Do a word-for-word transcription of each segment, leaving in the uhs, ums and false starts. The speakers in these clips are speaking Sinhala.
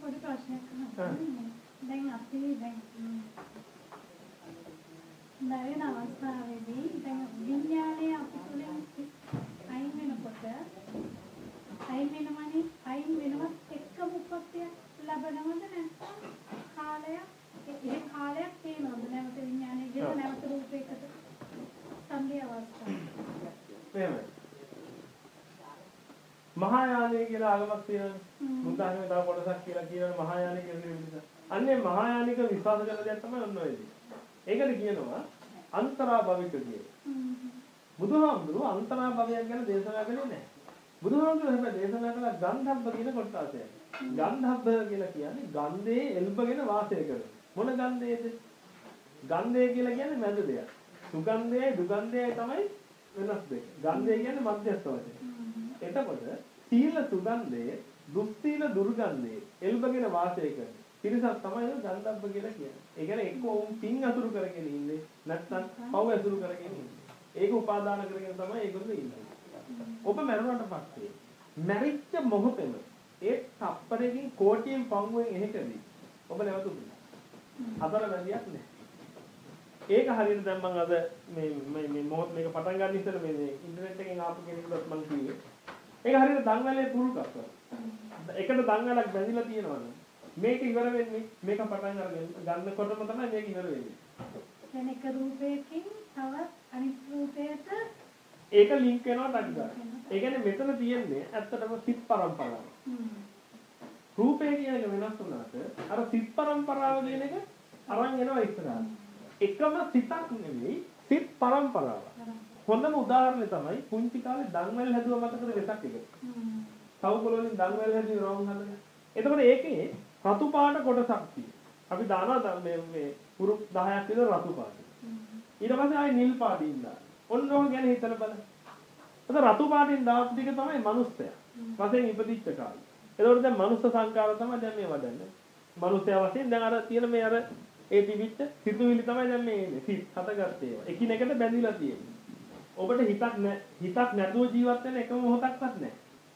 පොඩි ප්‍රශ්නයක් අහන්න. දැන් අපි දැන් නැරෙන අවස්ථාවේදී දැන් විඥානයේ අපි තුලින් අයින් වෙනකොට අයින් වෙනවනේ අයින් වෙනවත් එක්කම උපත්යක් ලැබෙනවද නැත්නම් කාලයක් ඒ කාලයක් තියෙනවද නැවත විඥානයේ ගෙන නැවත රූපයකට සම්බන්ධ අවස්ථාවක් එහෙමයි මහායානය කියලා ආගමක් තියෙනවානේ මුන්දානේ තව කොටසක් කියලා කියනවා මහායානය කියලා විදිහට අන්නේ මහායානික විශ්වාස කරන දේ තමයි ඔන්න ඔය දේ ඒකට කියනවා අන්තරා භවික කියලා බුදුහාමුදුරුවෝ අන්තරා භවයක් ගැන දේශනා කළේ නැහැ බුදුහාමුදුරුවෝ හැබැයි දේශනා කළා ගන්ධබ්බ කියන කොටසයි ගන්ධබ්බ කියලා කියන්නේ ගන්ධයේ එල්බගෙන වාසය කරන මොන ගන්ධයේද ගන්ධය කියලා කියන්නේ මැද දෙයක් සුගන්ධයයි දුගන්ධයයි තමයි වෙනස් දෙක ගන්ධය කියන්නේ මධ්‍යස්ථ වශයෙන් එතකොට සීල සුගන්ධයේ දුස්සීල දුර්ගන්ධයේ එල්බගෙන වාසය කරන පිරිසක් තමයි ගන්ධබ්බ කියලා කියන්නේ. ඒ කියන්නේ එක්ක උන් පින් අතුරු කරගෙන ඉන්නේ නැත්නම් පව් අතුරු කරගෙන ඉන්නේ. ඒක උපාදාන කරගෙන තමයි ඒගොල්ලෝ ඉන්නේ. ඔබ මරුණට පස්සේ මැරිච්ච මොහොතේම ඒ තප්පරකින් කෝටියෙන් පංගුවෙන් එහෙකදී ඔබ නැවත උපදිනවා. අතර වැදියක් නැහැ. ඒක හරියට දැන් මම අද මේ මේ මේ මොහොත මේක පටන් ගන්න ඉස්සෙල්ල මේ මේ ඉන්ටර්නෙට් එකෙන් ආපු කෙනෙකුට මම කිව්වේ. ඒක හරියට දන්වැලේ පුරුකක්. එකට දන්වැලක් බැඳිලා තියෙනවනේ. මේක ඉවර වෙන්නේ මේක පටන් අරගෙන ගන්නකොටම තමයි මේක ඉවර වෙන්නේ. දැන් එක රූපයකින් තව අනිත් රූපයට ඒක ලින්ක් වෙනවා ටක් ගන්න. ඒ කියන්නේ මෙතන තියෙන්නේ ඇත්තටම සිත් පරම්පරාව. රූපය කියන එක වෙනස් වුණාට අර සිත් පරම්පරාව කියන එක අරන් එනවා ඉස්සරහට. එකම සිතක් නෙවෙයි සිත් පරම්පරාව. හොඳම උදාහරණය තමයි පුංචි කාලේ දන්වැල් හැදුවා මතකද වෙසක් එක. සවුකොළ වලින් දන්වැල් හැදුවේ රවුම් හදලා. එතකොට ඒකේ රතු පාට කොටසක් තියෙනවා. අපි දානවා මේ මේ පුරු දහයක් විතර රතු පාට. ඊට පස්සේ ආයි නිල් පාටින් දානවා. ඔන්න ඔය ගැන හිතලා බලන්න. අද රතු පාටින් දාපු ටික තමයි මනුස්සයා. වශයෙන් ඉපදිච්ච කාලේ. එතකොට දැන් මනුස්ස සංකාර තමයි දැන් මේ වඩන්නේ. මනුස්සයා වශයෙන් දැන් අර තියෙන මේ අර ඒ තිබිච්ච සිතුවිලි තමයි දැන් මේ එන්නේ. සිත් හතගත්තේ ඒවා. එකිනෙකට බැඳිලා තියෙන්නේ. ඔබට හිතක් නැ හිතක් නැතුව ජීවත් වෙන එකම මොහොතක්වත් නැහැ.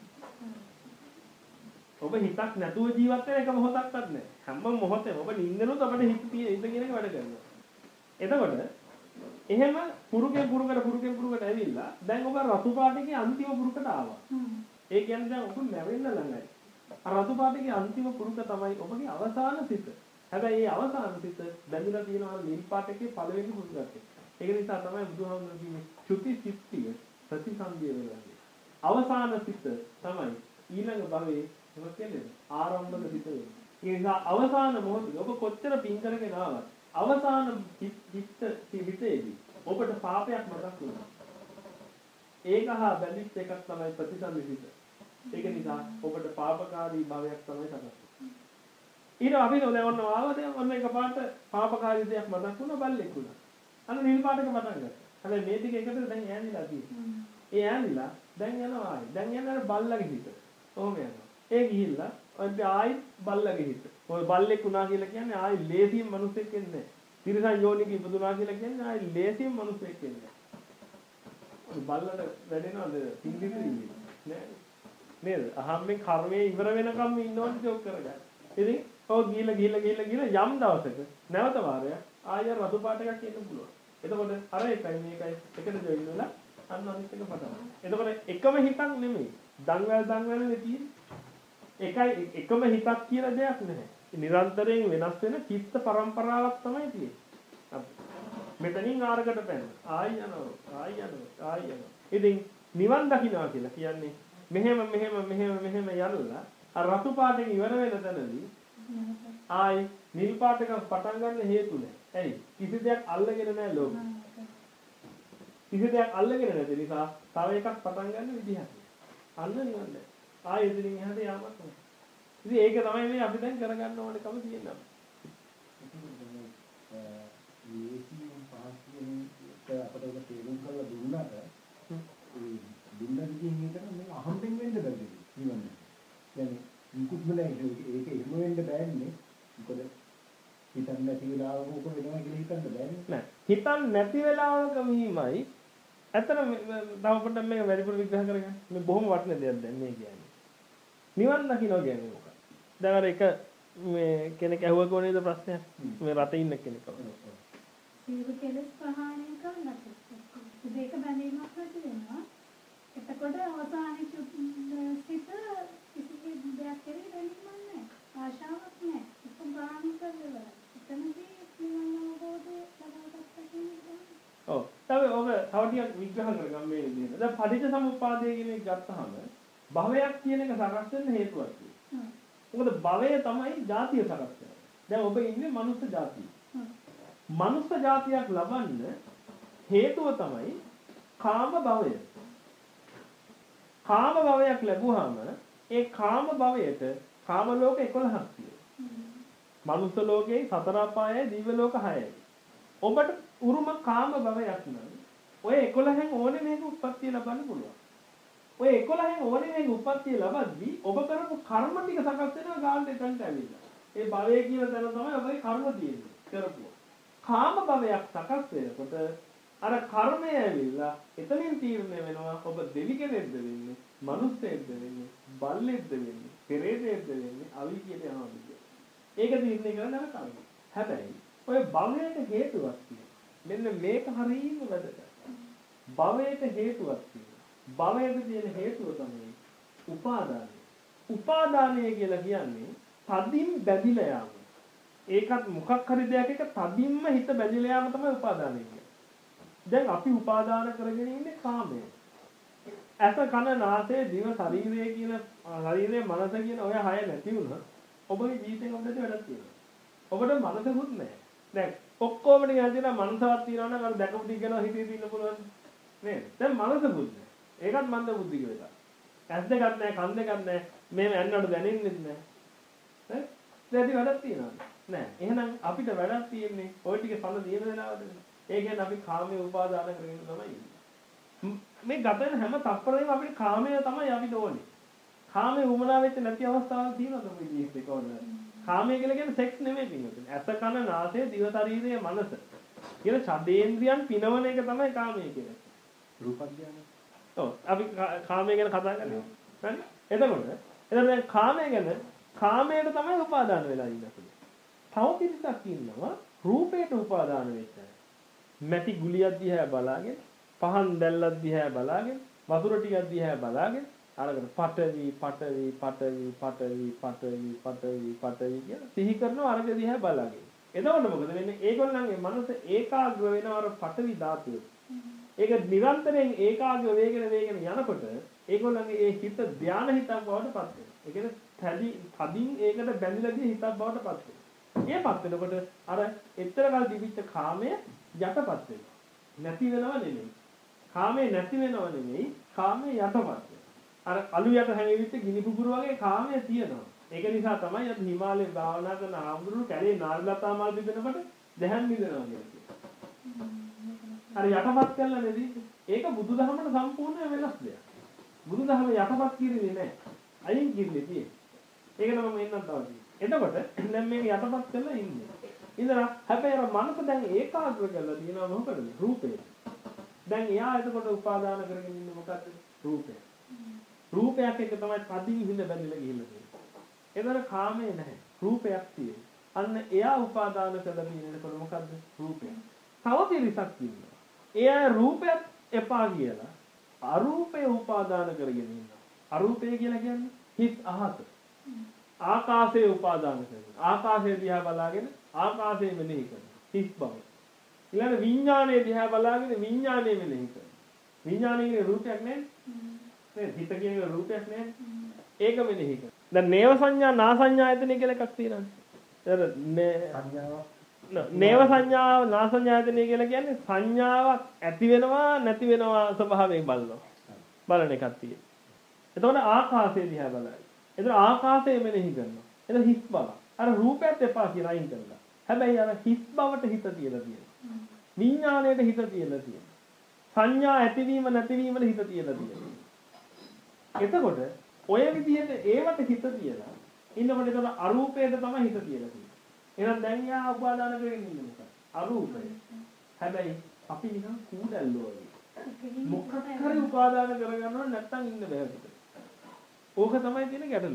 ඔබ හිතක් නැතුව ජීවත් වෙන එක මොහොතක්වත් නැහැ. හැම මොහොතේම ඔබ නිින්දනොත් අපිට හිත තියෙන ඉඳ කියන එක වැඩ කරනවා. එතකොට එහෙම පුරුකෙන් පුරුකට පුරුකෙන් පුරුකට ඇවිල්ලා දැන් ඔබ රතු පාටකේ අන්තිම පුරුකට ආවා. ඒ කියන්නේ දැන් ඔබ මැරෙන්න ළඟයි. අර රතු පාටකේ අන්තිම පුරුක තමයි ඔබගේ අවසාන සිත. හැබැයි මේ අවසාන සිත බැඳිලා තියෙනවා නිල් පාටකේ පළවෙනි පුරුකට. ඒක නිසා තමයි බුදුහාමුදුරුවෝ කියන්නේ චුති සිත්තිය ප්‍රතිසන්දිය වෙනවා. අවසාන සිත තමයි ඊළඟ භවයේ මොකද කියන්නේ ආරම්භක සිත වෙන්නේ. ඒ නිසා අවසාන මොහොතේ ඔබ කොච්චර පින් කරගෙන ආවත් අවසාන හිත හිතේදී ඔබට පාපයක් මතක් වෙනවා. ඒක හා බැඳිච්ච එකක් තමයි ප්‍රතිසන්දි සිත. ඒක නිසා ඔබට පාපකාරී භවයක් තමයි සකස් වෙන්නේ. ඊට අපි දැන් ඔන්න ආවද ඔන්න එකපාරට පාපකාරී දෙයක් මතක් වුණා බල්ලෙක් වුණා. අන්න නිල් පාටක පටන් ගත්තා. හැබැයි මේ ටික එකට දැන් ඈඳිලා තියෙනවා. ඒ ඈඳිලා දැන් යනවා ආයි. දැන් යනවා අර බල්ලගේ හිත. කොහොම යනවා? ඒ ගිහිල්ලා ඔය ආයි බල්ලගේ හිත. ඔය බල්ලෙක් වුණා කියලා කියන්නේ ආයි ලේසියෙන් මිනිස්සෙක් වෙන්නේ නැහැ. තිරසන් යෝනික ඉපදුනා කියලා කියන්නේ ආයි ලේසියෙන් මිනිස්සෙක් වෙන්නේ නැහැ. ඔය බල්ලට වැඩෙනවද පිළිදි නෑ. නේද? අහම්මෙන් කර්මයේ ඉවර වෙනකම් ඉන්නවනේ ජොක් කරගන්න. ඉතින් ඔව් ගිහිල්ලා ගිහිල්ලා ගිහිල්ලා ගිහිල්ලා යම් දවසක නැවත වාරයක් ආයෙ රතු පාට එකක් එන්න පුළුවන්. එතකොට අර එකයි මේකයි එකට ජොයින් වෙලා අන්න අනිත් එක පටන්. එතකොට එකම හිතක් නෙමෙයි. දන්වැල් දන්වැල් නෙතියි. එකයි එකම හිතක් කියලා දෙයක් නැහැ. නිරන්තරයෙන් වෙනස් වෙන චිත්ත පරම්පරාවක් තමයි තියෙන්නේ. මෙතනින් ආරකට පැන. ආයි යනවා. ආයි යනවා. ආයි යනවා. ඉතින් නිවන් දකින්නවා කියලා කියන්නේ මෙහෙම මෙහෙම මෙහෙම මෙහෙම යනලා අර රතු පාටෙන් ඉවර වෙන තැනදී ආයි නිල් පාටක පටන් ගන්න හේතු නැහැ. ඇයි? කිසි දෙයක් අල්ලගෙන නැහැ ලෝකෙ. කිසි දෙයක් අල්ලගෙන නැති නිසා තව එකක් පටන් ගන්න විදිහක්. අල්ල නිවන් නැහැ. ආයෙ ඉතින් එහාට යාමක් නැහැ. ඉතින් ඒක තමයි මේ අපි දැන් කරගන්න ඕනකම තියෙනවා. ඒකීම් පාස්යෙන් අපිට ඒක තේරුම් කරලා දුන්නාට ඒ දුන්නා කියන එක මේ අහම්බෙන් වෙන්න බැහැ නිවන. يعني මුකුත් නැහැ ඒක එහෙම වෙන්න බෑනේ. මොකද හිතන්නේ නැති වෙලාවක උක වෙනවා කියලා හිතන්න බෑනේ. නෑ. හිතන්නේ නැති වෙලාවක වීමයි ඇත්තට තව පොඩ්ඩක් මේක වැඩිපුර විග්‍රහ කරගන්න. මේ බොහොම වටින දෙයක් දැන් මේ කියන්නේ. නිවන් දකින්න කියන්නේ මොකක්ද? දැන් අර එක මේ කෙනෙක් ඇහුවා කොහේද ප්‍රශ්නයක්? මේ රටේ ඉන්න කෙනෙක්. සියලු කෙලෙස් ප්‍රහාණය කරන්නට දෙක බැඳීමක් නැති වෙනවා. එතකොට අවසානයේ සිත කිසි දෙයක් කෙරෙහි බැඳීමක් නැහැ. ආශාවක් නැහැ. ඒක ප්‍රහාණය කරලා එතනදී නිවන අවබෝධය ලබාගත්ත කෙනෙක්. ඔව්. තව ඔබ තව ටිකක් විග්‍රහ කරගන්න මේ විදිහට. දැන් පටිච්ච සමුප්පාදය කියන එක ගත්තාම භවයක් කියන එක සකස් වෙන්න හේතුවක් තියෙනවා. මොකද භවය තමයි ජාතිය සකස් කරන්නේ. දැන් ඔබ ඉන්නේ මනුස්ස ජාතිය. මනුස්ස ජාතියක් ලබන්න හේතුව තමයි කාම භවය. කාම භවයක් ලැබුවාම ඒ කාම භවයට කාම ලෝක එකොළහක් තියෙනවා. මනුස්ස ලෝකේ සතර අපායයි දිව්‍ය ලෝක හයයි. ඔබට උරුම කාම භවයක් නම් ඔය එකොළහෙන් ඕනේ මේක උප්පත්තිය ලබන්න පුළුවන්. ඔය එකොළහෙන් ඕනේ මේක උප්පත්තිය ලබද්දී ඔබ කරපු කර්ම ටික සකස් වෙනවා ගානට එතනට ඇවිල්ලා. ඒ භවය කියන තැන තමයි ඔබේ කර්ම තියෙන්නේ. කරපුවා. කාම භවයක් සකස් වෙනකොට අර කර්මය ඇවිල්ලා එතනින් තීරණය වෙනවා ඔබ දෙවි කෙනෙක්ද වෙන්නේ, මනුස්සයෙක්ද වෙන්නේ, බල්ලෙක්ද වෙන්නේ, පෙරේතයෙක්ද වෙන්නේ, අවීචයට යනවාද කියලා. ඒක තීරණය කරන අර කර්ම. හැබැයි ඔය භවයට හේතුවක් තියෙනවා. මෙන්න මේක හරියම වැදගත්. භවයට හේතුවක් තියෙනවා. භවයට තියෙන හේතුව තමයි උපාදානය. උපාදානය කියලා කියන්නේ තදින් බැඳිලා යාම. ඒකත් මොකක් හරි දෙයක් එක තදින්ම හිත බැඳිලා යාම තමයි උපාදානය කියන්නේ. දැන් අපි උපාදාන කරගෙන ඉන්නේ කාමය. ඇස කන නාසය දිව ශරීරය කියන ශරීරය මනස කියන ඔය හය නැති වුණා ඔබගේ ජීවිතේ ඔබට වැඩක් තියෙනවා. ඔබට මනසකුත් නැහැ. දැන් ඔක්කොම ටික හදිලා මනසවත් තියනවා නම් අර දැකපු ටික ගැන හිතේ ඉන්න පුළුවන් නේද? දැන් මනසකුත් නැහැ. ඒකත් මන්ද බුද්ධික වෙලා. ඇස් දෙකක් නැහැ, කන් දෙකක් නැහැ. මේ ඇන්නට දැනෙන්නේ නැහැ. ඈ? දැඩි වැඩක් තියෙනවා. නෑ. එහෙනම් අපිට වැඩක් තියෙන්නේ ওই ටික සඳ දින වෙලාවටනේ. ඒ කියන්නේ අපි කාමයේ උපාදාන කරගෙන තමයි ඉන්නේ. මේ ගත වෙන හැම තත්පරෙම අපිට කාමය තමයි අපිට ඕනේ. කාමයේ උමනා වෙච්ච නැති අවස්ථාවක් තියෙනවද මේ ජීවිතේ කොහොමද? කාමය කියලා කියන්නේ සෙක්ස් නෙමෙයි පින්වතුනි. ඇස කන නාසය දිව ශරීරය මනස. කියන ඡදේන්ද්‍රයන් පිනවන එක තමයි කාමය කියන්නේ. රූපඥාන. ඔව් අපි කාමය ගැන කතා කරන්නේ. හරි? එතකොට එතකොට දැන් කාමය ගැන කාමයට තමයි උපාදාන වෙලා ඉන්නේ. තව පිරිසක් ඉන්නවා රූපයට උපාදාන වෙච්ච අය. මැටි ගුලියක් දිහා බලාගෙන, පහන් දැල්ලක් දිහා බලාගෙන, වතුර ටිකක් දිහා බලාගෙන අරගෙන පටවි පටවි පටවි පටවි පටවි පටවි පටවි කියලා සිහි කරනවා අරගෙන දිහා බලාගෙන. එතකොට මොකද වෙන්නේ? ඒගොල්ලන්ගේ මනස ඒකාග්‍ර වෙනවා අර පටවි ධාතුව. ඒක නිරන්තරයෙන් ඒකාග්‍ර වෙගෙන වෙගෙන යනකොට ඒගොල්ලන්ගේ ඒ හිත ධානය හිතක් බවට පත් වෙනවා. ඒ කියන්නේ තදි තදින් ඒකට බැඳිලා ගිය හිතක් බවට පත් වෙනවා. ඒපත් වෙනකොට අර එතර කල් දිවිච්ච කාමය යටපත් වෙනවා. නැති වෙනව නෙමෙයි. කාමේ නැති වෙනව නෙමෙයි. කාමේ යටපත් වෙනවා. අර අලු යට හැංගිවිච්ච ගිනි පුපුර වගේ කාමය තියෙනවා. ඒක නිසා තමයි අපි හිමාලයේ භාවනා කරන ආම්දුරු කැලේ නාරිලතා මල් බිඳනකොට දැහන් බිඳනවා කියන්නේ. අර යටපත් කළා නේද? ඒක බුදුදහමට සම්පූර්ණ වෙනස් දෙයක්. බුදුදහම යටපත් කිරීමේ නෑ. අයින් කිරින්නේ තියෙන්නේ. ඒක තමයි මම එන්නත් තවදී. එතකොට දැන් මේක යටපත් කරලා ඉන්නේ. ඉඳලා හැබැයි අර මනස දැන් ඒකාග්‍ර කරලා තියෙනවා මොකටද? රූපේ. දැන් එයා එතකොට උපාදාන කරගෙන ඉන්නේ මොකද්ද? රූපය. රූපයක් එක තමයි පදින් හිඳ බැඳිලා ගිහිල්ලා තියෙන්නේ. ඒතර කාමේ නැහැ. රූපයක් තියෙනවා. අන්න එයා උපාදාන කරලා තියෙනකොට මොකද්ද? රූපය. තව පිරිසක් ඉන්නවා. එයා රූපයක් එපා කියලා අරූපය උපාදාන කරගෙන ඉන්නවා. අරූපය කියලා කියන්නේ හිස් අහස. ආකාශයේ උපාදාන කරනවා. ආකාශය දිහා බලාගෙන ආකාශය මෙනෙහි කරනවා. හිස් බව. ඊළඟ විඥානයේ දිහා බලාගෙන විඥානය මෙනෙහි කරනවා. විඥානයේ රූපයක් නැහැ. නේද? හිත කියන රූපයක් නැහැ. ඒක මෙනෙහි කරනවා. දැන් නේව සංඥා නා සංඥා ආයතන කියලා එකක් තියෙනවා. ඒතර සංඥාවක් නේව සංඥාව නා සංඥා ආයතන කියලා කියන්නේ සංඥාවක් ඇති වෙනවා නැති වෙනවා ස්වභාවයෙන් බලනවා. බලන එකක් තියෙනවා. එතකොට ආකාශය දිහා බලයි. එතන ආකාශය මෙනෙහි කරනවා. එතන හිස් බව. අර රූපයත් එපා කියලා අයින් කරලා. හැබැයි අර හිස් බවට හිත තියලා තියෙනවා. විඥාණයට හිත තියලා තියෙනවා. සංඥා ඇතිවීම නැතිවීමට හිත තියලා තියෙනවා. එතකොට ඔය විදිහට ඒවට හිත තියලා ඉන්නකොට එතන අරූපයට තමයි හිත තියලා තියෙන්නේ. එහෙනම් දැන් යා උපාදාන කරගෙන ඉන්නේ මොකක්ද? අරූපය. හැබැයි අපි නිකන් කූඩැල්ලෝ වගේ. මොකක් හරි උපාදාන කරගන්නවා නැත්තම් ඉන්න බෑ අපිට. ඕක තමයි තියෙන ගැටලුව.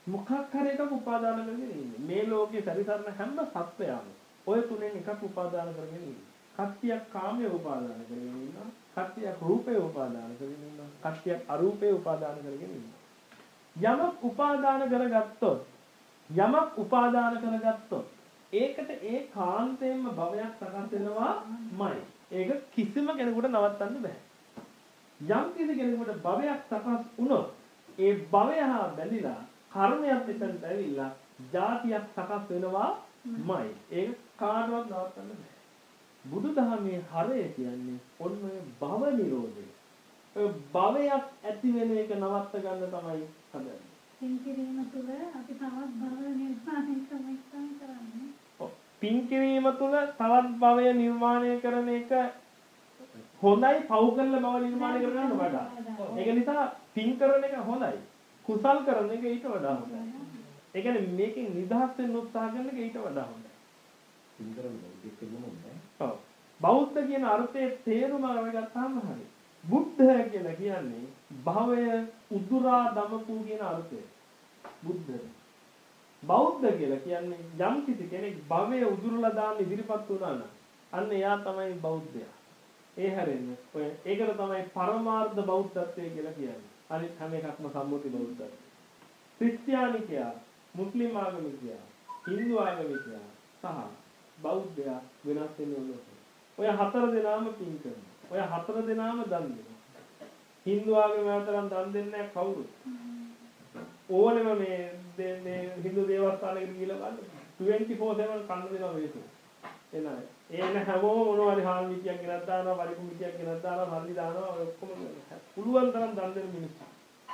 මොකක් හරි එකක් උපාදාන කරගෙන ඉන්නේ. මේ ලෝකේ සැරිසරන හැම සත්වයාම ඔය තුනෙන් එකක් උපාදාන කරගෙන ඉන්නේ. කට්ටියක් කාමයේ උපාදාන කරගෙන ඉන්නවා. කට්ටියක් රූපේ උපාදාන කරගෙන ඉන්නවා. කට්ටියක් අරූපේ උපාදාන කරගෙන ඉන්නවා. යමක් උපාදාන කරගත්තොත් යමක් උපාදාන කරගත්තොත් ඒකට ඒ කාන්තේම භවයක් සකස් වෙනවාමයි. ඒක කිසිම කෙනෙකුට නවත්තන්න බෑ. යම් කිසි කෙනෙකුට භවයක් සකස් වුණොත් ඒ භවය හා බැඳිලා කර්මයක් එතනට ඇවිල්ලා ජාතියක් සකස් වෙනවාමයි. ඒක කාටවත් නවත්තන්න බෑ. බුදුදහමේ හරය කියන්නේ ඔන්න ඔය භව නිරෝධය. ඔය භවයක් ඇති වෙන එක නවත්ත ගන්න තමයි හදන්නේ. පින් කිරීම තුළ අපි තවත් භව නිර්මාණය කරන්නේ. ඔව්. පින් කිරීම තුළ තවත් භවය නිර්මාණය කරන එක හොඳයි. පව් කරලා භව නිර්මාණය කරගන්න වඩා. ඒක නිසා පින් කරන එක හොඳයි. කුසල් කරන එක ඊට වඩා හොඳයි. ඒ කියන්නේ මේකෙන් නිදහස් වෙන්න උත්සාහ කරන එක ඊට වඩා හොඳයි. පින් කරන එක මොනවද? ඔව්. බෞද්ධ කියන අර්ථයේ තේරුම අරගත්තාම හරි. බුද්ධ කියලා කියන්නේ භවය උදුරා දමපු කියන අර්ථය. බුද්ධ. බෞද්ධ කියලා කියන්නේ යම් කිසි කෙනෙක් භවය උදුරලා දාන්න ඉදිරිපත් වුණා නම් අන්න එයා තමයි බෞද්ධයා. ඒ හැරෙන්නේ ඔය ඒකට තමයි පරමාර්ථ බෞද්ධත්වය කියලා කියන්නේ. අනිත් හැම එකක්ම සම්මුති බෞද්ධත්වය. ක්‍රිස්තියානිකයා, මුස්ලිම් ආගමිකයා, හින්දු ආගමිකයා සහ බෞද්ධයා වෙනස් වෙන්නේ. ඔය හතර දෙනාම පින් කරනවා. ඔය හතර දෙනාම දන් දෙනවා. හින්දු ආගම අතරන් දන් දෙන්නේ නැහැ කවුරුත්. ඕනෙම මේ මේ හින්දු දේවස්ථානයකට ගිහලා බලන්න twenty-four seven කන්න දෙනවා මේක. එනයි. එන හැමෝම මොනවා හරි හාල් මිටියක් ගෙනත් දානවා, පරිප්පු මිටියක් ගෙනත් දානවා, සල්ලි දානවා ඔය ඔක්කොම පුළුවන් තරම් දන් දෙන මිනිස්සු.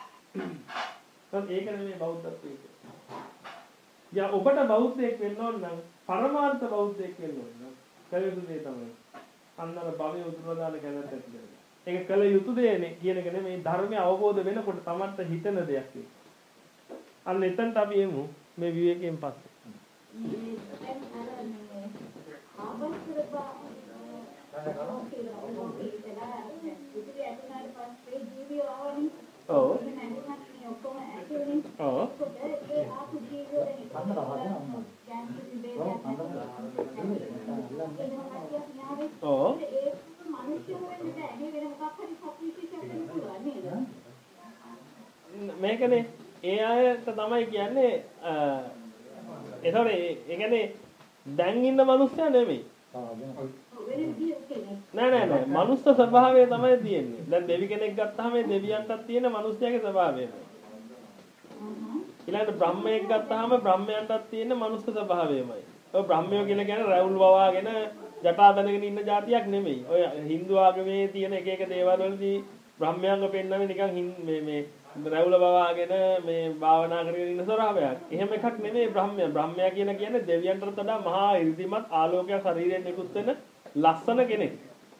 ඒක නෙමෙයි බෞද්ධත්වය කියන්නේ. යා ඔබට බෞද්ධයෙක් වෙන්න ඕන නම් පරමාර්ථ බෞද්ධයෙක් වෙන්න ඕන නම් කලියුතු දේ තමයි අන්නර භවය උතුරලා දාන කැමැත්ත ඇති කරගන්න. ඒක කල යුතු දෙයනේ කියන එක නෙමෙයි ධර්මය අවබෝධ වෙනකොට තමන්ට හිතන දෙයක් ඒක. අන්න එතනට අපි එමු මේ විවේකයෙන් පස්සේ. ඔව්. ඔව්. ඔව්. මේකනේ ඒ අයට තමයි කියන්නේ ඒතකොට ඒ කියන්නේ දැන් ඉන්න මිනිස්සයා නෙමෙයි. නෑ නෑ නෑ මනුස්ස ස්වභාවය තමයි තියෙන්නේ. දැන් දෙවි කෙනෙක් ගත්තාම මේ දෙවියන්ටත් තියෙන මිනිස්යාගේ ස්වභාවයමයි. ඊළඟට බ්‍රහ්මයෙක් ගත්තාම බ්‍රහ්මයන්ටත් තියෙන මනුස්ස ස්වභාවයමයි. ඔය බ්‍රහ්මයෝ කියලා කියන්නේ රැවුල් වවාගෙන ජටා බැඳගෙන ඉන්න જાතියක් නෙමෙයි. ඔය Hindu ආගමේ තියෙන එක එක දේවල් වලදී බ්‍රහ්මයන්ව පෙන්නන්නේ නිකන් මේ මේ රැවුල වවාගෙන මේ භාවනා කරගෙන ඉන්න ස්වභාවයක්. එහෙම එකක් නෙමෙයි බ්‍රහ්මයා. බ්‍රහ්මයා කියන කියන්නේ දෙවියන්ට වඩා මහා ඉර්ධිමත් ආලෝකයක් ශරීරයෙන් නිකුත් වෙන ලස්සන කෙනෙක්.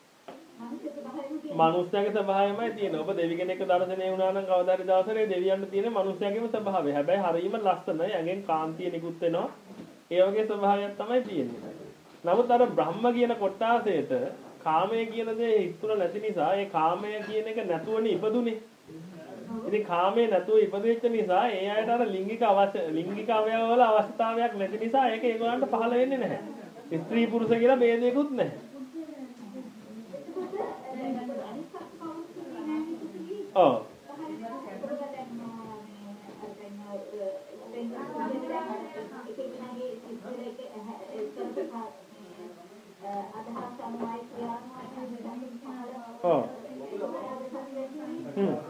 මනුස්සයාගේ ස්වභාවයමයි තියෙන්නේ. ඔබ දෙවි කෙනෙක්ව දර්ශනය වුණා නම් කවදා හරි දවසක දෙවියන්ට තියෙන මනුස්සයාගේම ස්වභාවය. හැබැයි හරීම ලස්සනයි. ඇඟෙන් කාන්තිය නිකුත් වෙනවා. ඒ වගේ ස්වභාවයක් තමයි තියෙන්නේ. නමුත් අර බ්‍රහ්ම කියන කොටාසයට කාමය කියන දේ හිතුන නැති නිසා ඒ කාමය කියන එක නැතුවනේ ඉපදුනේ. ඉතින් කාමයේ නැතුව ඉපදෙච්ච නිසා ඒ අයට අර ලිංගික අවශ්‍ය ලිංගික අවයව වල අවශ්‍යතාවයක් නැති නිසා ඒක ඒගොල්ලන්ට පහළ වෙන්නේ නැහැ. ස්ත්‍රී පුරුෂ කියලා ભેදයක්වත් නැහැ. ඔව්. ඔව්. හ්ම්.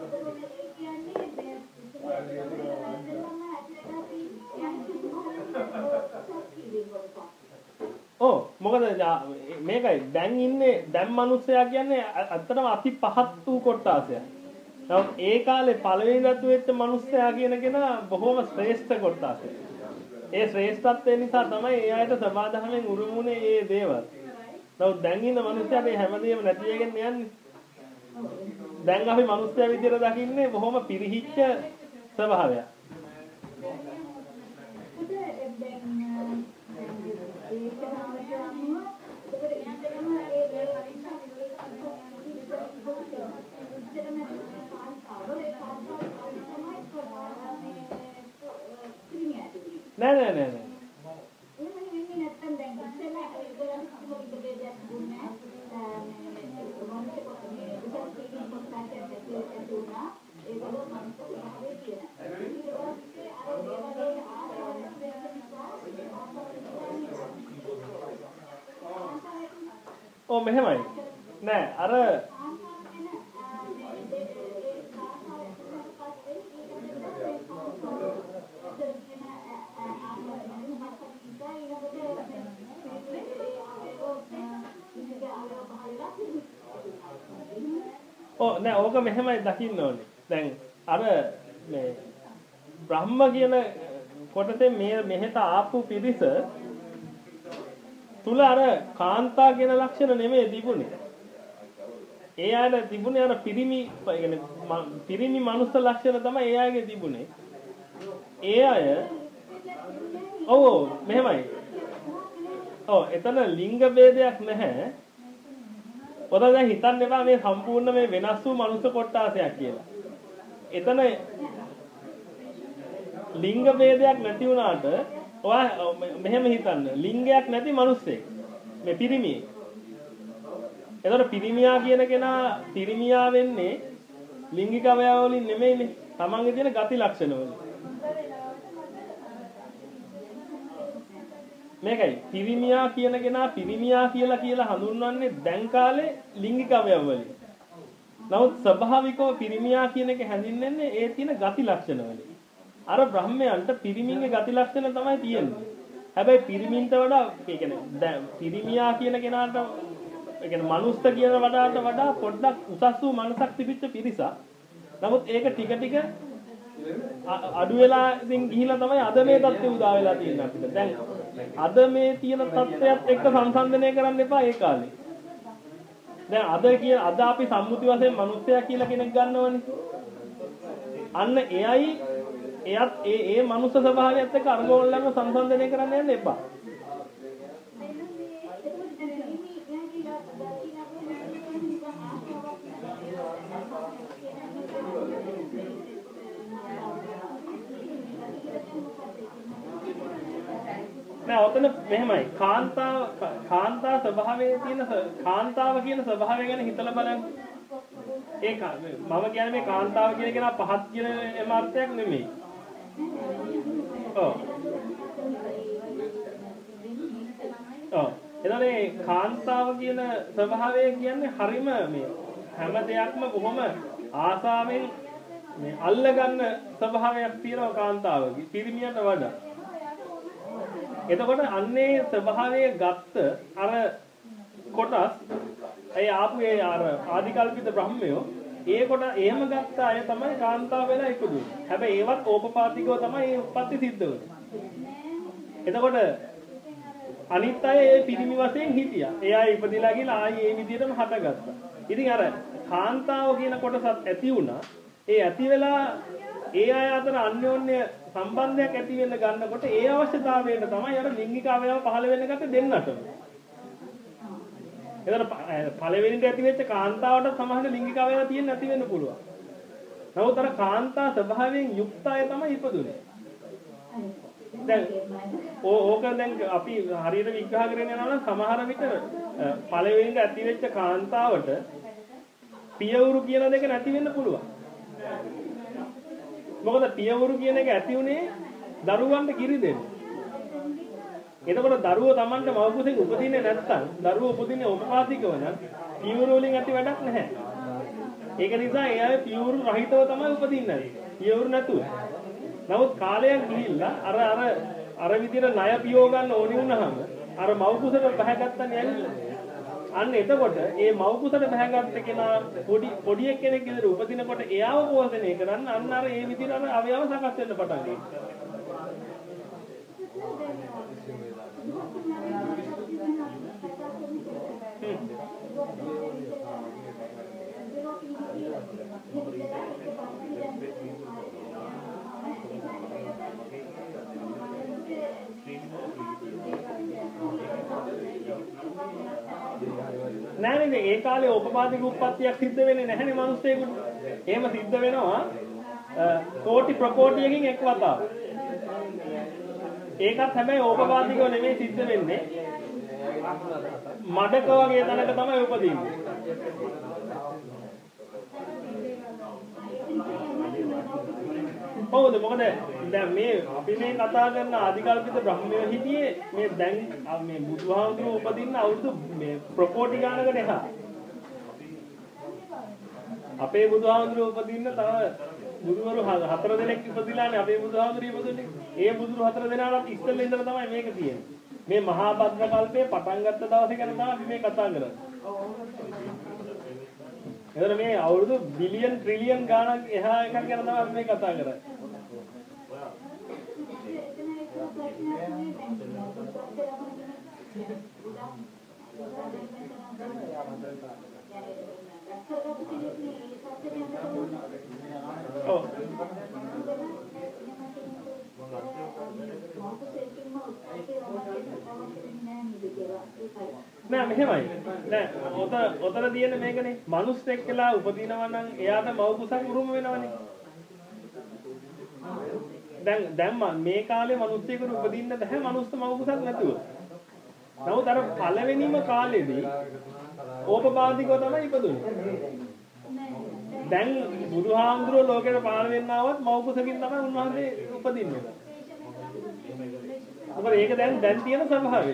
ඔව් මොකද මේකයි දැන් ඉන්නේ දැන් මිනිස්සයා කියන්නේ ඇත්තටම අති පහත් වූ කොටාසයක්. නමුත් ඒ කාලේ පළවෙනි දතු වෙච්ච මිනිස්සයා කියන කෙනා බොහොම ශ්‍රේෂ්ඨ කොටාසයක්. ඒ ශ්‍රේෂ්ඨත්වය නිසා තමයි ඒ අයට සමාදහමෙන් උරුමුනේ මේ දේවල්. නමුත් දැන් ඉන්න මිනිස්සයාට හැමදේම නැති වෙගෙන යන්නේ. දැන් අපි මිනිස්සයා විදියට දකින්නේ බොහොම පිරිහිච්ච ස්වභාවයක්. ඔව් මෙහෙමයි. නෑ අර ඔව් නෑ ඕක මෙහෙමයි දකින්න ඕනේ. දැන් අර මේ බ්‍රහ්ම කියන කොටසේ මේ මෙහෙට ආපු පිරිස තුල අර කාන්තා කියන ලක්ෂණ නෙමෙයි තිබුණේ. ඒ අයට තිබුණේ අර පිරිමි يعني පිරිමි මනුස්ස ලක්ෂණ තමයි ඒ අයගේ තිබුණේ. ඒ අය ඔව් ඔව් මෙහෙමයි. ඔව් එතන ලිංග ભેදයක් නැහැ. ඔතන දැන් හිතන්න එපා මේ සම්පූර්ණ මේ වෙනස් වූ මනුස්ස කොටාසයක් කියලා. එතන ලිංග ભેදයක් නැති වුණාට ඔයා මෙහෙම හිතන්න ලිංගයක් නැති මිනිස්සෙක් මේ පිරිමියෙක්. එතකොට පිරිමියා කියන කෙනා පිරිමියා වෙන්නේ ලිංගික අවයව වලින් නෙමෙයිනේ. තමන්ගේ තියෙන ගති ලක්ෂණ වලින්. මේකයි පිරිමියා කියන කෙනා පිරිමියා කියලා කියලා හඳුන්වන්නේ දැන් කාලේ ලිංගික අවයව වලින්. නමුත් ස්වභාවිකව පිරිමියා කියන එක හැඳින්වෙන්නේ ඒ තියෙන ගති ලක්ෂණ වලින්. අර බ්‍රහ්මයන්ට පිරිමින්ගේ ගති ලක්ෂණ තමයි තියෙන්නේ. හැබැයි පිරිමින්ට වඩා ඒ කියන්නේ දැන් පිරිමියා කියන කෙනාට ඒ කියන්නේ මනුස්ස කියන වඩාට වඩා පොඩ්ඩක් උසස් වූ මනසක් තිබිච්ච පිරිසක්. නමුත් ඒක ටික ටික අඩු වෙලා ඉතින් ගිහිලා තමයි අද මේ தත්ත්වය උදා වෙලා තියෙන්නේ අපිට. දැන් අද මේ තියෙන தත්ත්වයක් එක්ක සංසන්දනය කරන්න එපා ඒ කාලේ. දැන් අද කිය අද අපි සම්මුති වශයෙන් මිනිස්සයා කියලා කෙනෙක් ගන්නවනේ. අන්න එයයි එයත් ඒ ඒ මනුස්ස ස්වභාවයත් එක්ක අරගොල්ලන්ව සංසන්දනය කරන්න යන්න එපා. නෑ ඔතන මෙහෙමයි කාන්තාව කාන්තා ස්වභාවයේ තියෙන කාන්තාව කියන ස්වභාවය ගැන හිතලා බලන්න. ඒක මම කියන්නේ මේ කාන්තාව කියන කෙනා පහත් කියන එම අර්ථයක් නෙමෙයි. ඔව්. ඔව්. එතන කාන්තාව කියන ස්වභාවය කියන්නේ හරිම මේ හැම දෙයක්ම කොහොම ආසාවෙන් මේ අල්ලගන්න ස්වභාවයක් තියෙනවා කාන්තාවගේ පිරිමියට වඩා. එතකොට අන්නේ ස්වභාවය ගත්ත අර කොටස් ඒ ආපු ඒ අර ආදිකල්පිත බ්‍රහ්මයෝ ඒ කොට එහෙම ගත්ත අය තමයි කාන්තාව වෙලා ඉපදුනේ. හැබැයි ඒවත් ඕපපාතිකව තමයි ඒ උප්පත්ති සිද්ධ වෙන්නේ. එතකොට අනිත් අය ඒ පිරිමි වශයෙන් හිටියා. ඒ අය ඉපදිලා ගිහලා ආයේ ඒ විදිහටම හටගත්තා. ඉතින් අර කාන්තාව කියන කොටසත් ඇති වුණා. ඒ ඇති වෙලා ඒ අය අතර අන්‍යෝන්‍ය සම්බන්ධයක් ඇති වෙන්න ගන්නකොට ඒ අවශ්‍යතාවයට තමයි අර ලිංගික අවයව පහළ වෙන්නකට දෙන්නට. එතන පළවෙනිට ඇති වෙච්ච කාන්තාවට සමහර ලිංගික අවයව තියෙන්න නැති වෙන්න පුළුවන්. නමුත් අර කාන්තා ස්වභාවයෙන් යුක්ත අය තමයි ඉපදුනේ. දැන් ඕක දැන් අපි හරියට විග්‍රහ කරගෙන යනවා නම් සමහර විට පළවෙනිට ඇති වෙච්ච කාන්තාවට පියවුරු කියන දෙක නැති වෙන්න පුළුවන්. මොකද පියවුරු කියන එක ඇති උනේ දරුවන්ට කිරි දෙන්න. එතකොට දරුවෝ Tamanට මව්කුසෙන් උපදින්නේ නැත්නම් දරුවෝ උපදින්නේ උපපාතිකව නම් පියවුරු වලින් ඇති වැඩක් නැහැ. ඒක නිසා ඒ අය පියවුරු රහිතව තමයි උපදින්නේ. පියවුරු නැතුව. නමුත් කාලයක් ගිහිල්ලා අර අර අර විදිහට ණය පියව ගන්න ඕනි වුණාම අර මව්කුසට බහගත්තනේ ඇවිල්ලා. අන්න එතකොට ඒ මව්කුසට බහගත්ත කෙනා පොඩි පොඩි කෙනෙක් විදිහට උපදිනකොට එයාව පෝෂණය කරන්න අන්න අර ඒ විදිහට අර අවයව සකස් වෙන්න පටන් ගන්නවා. නෑ නේද ඒ කාලේ උපපාදික උප්පත්තියක් සිද්ධ වෙන්නේ නැහැනේ මිනිස්සෙකුට. එහෙම සිද්ධ වෙනවා කෝටි ප්‍රකෝටියකින් එක් වතාවක්. ඒකත් හැබැයි උපපාදිකව නෙමෙයි සිද්ධ වෙන්නේ. මඩක වගේ තැනක තමයි උපදින්නේ. ඔව්ද මොකද දැන් මේ අපි මේ කතා කරන ආදිකල්පිත බ්‍රහ්මයෝ හිටියේ මේ දැන් මේ බුදුහාමුදුරුවෝ උපදින්න අවුරුදු මේ ප්‍රකෝටි ගානකට එහා. අපේ බුදුහාමුදුරුවෝ උපදින්න තව බුදුවරු හතර දෙනෙක් ඉපදිලානේ අපේ බුදුහාමුදුරුවෝ ඉපදුනේ. ඒ බුදුරු හතර දෙනාට ඉස්සෙල්ලා ඉඳලා තමයි මේක තියෙන්නේ. මේ මහා භද්‍ර කල්පේ පටන් ගත්ත දවසේ ගැන තමයි අපි මේ කතා කරන්නේ. එතන මේ අවුරුදු බිලියන් ට්‍රිලියන් ගාණක් එහා එකක් ගැන තමයි අපි මේ කතා කරන්නේ. ඔව්. නෑ මෙහෙමයි. නෑ ඔත ඔතන තියෙන මේකනේ. මිනිස්සෙක් කියලා උපදිනවා නම් එයාට මව් කුසක් උරුම වෙනවනේ. දැන් දැන් මේ කාලේ මිනිස්සෙකුට උපදින්න බෑ මිනිස්සු මව් කුසක් නැතුව. නමුත් අර පළවෙනිම කාලේදී ඕපපාතිකව තමයි ඉපදුනේ. දැන් බුදුහාමුදුරුවෝ ලෝකෙට පාන වෙන්න ආවත් මව් කුසකින් තමයි උන්වහන්සේ උපදින්නේ. මොකද ඒක දැන් දැන් තියෙන ස්වභාවය.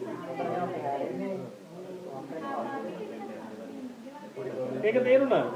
ඒක තේරුණාද?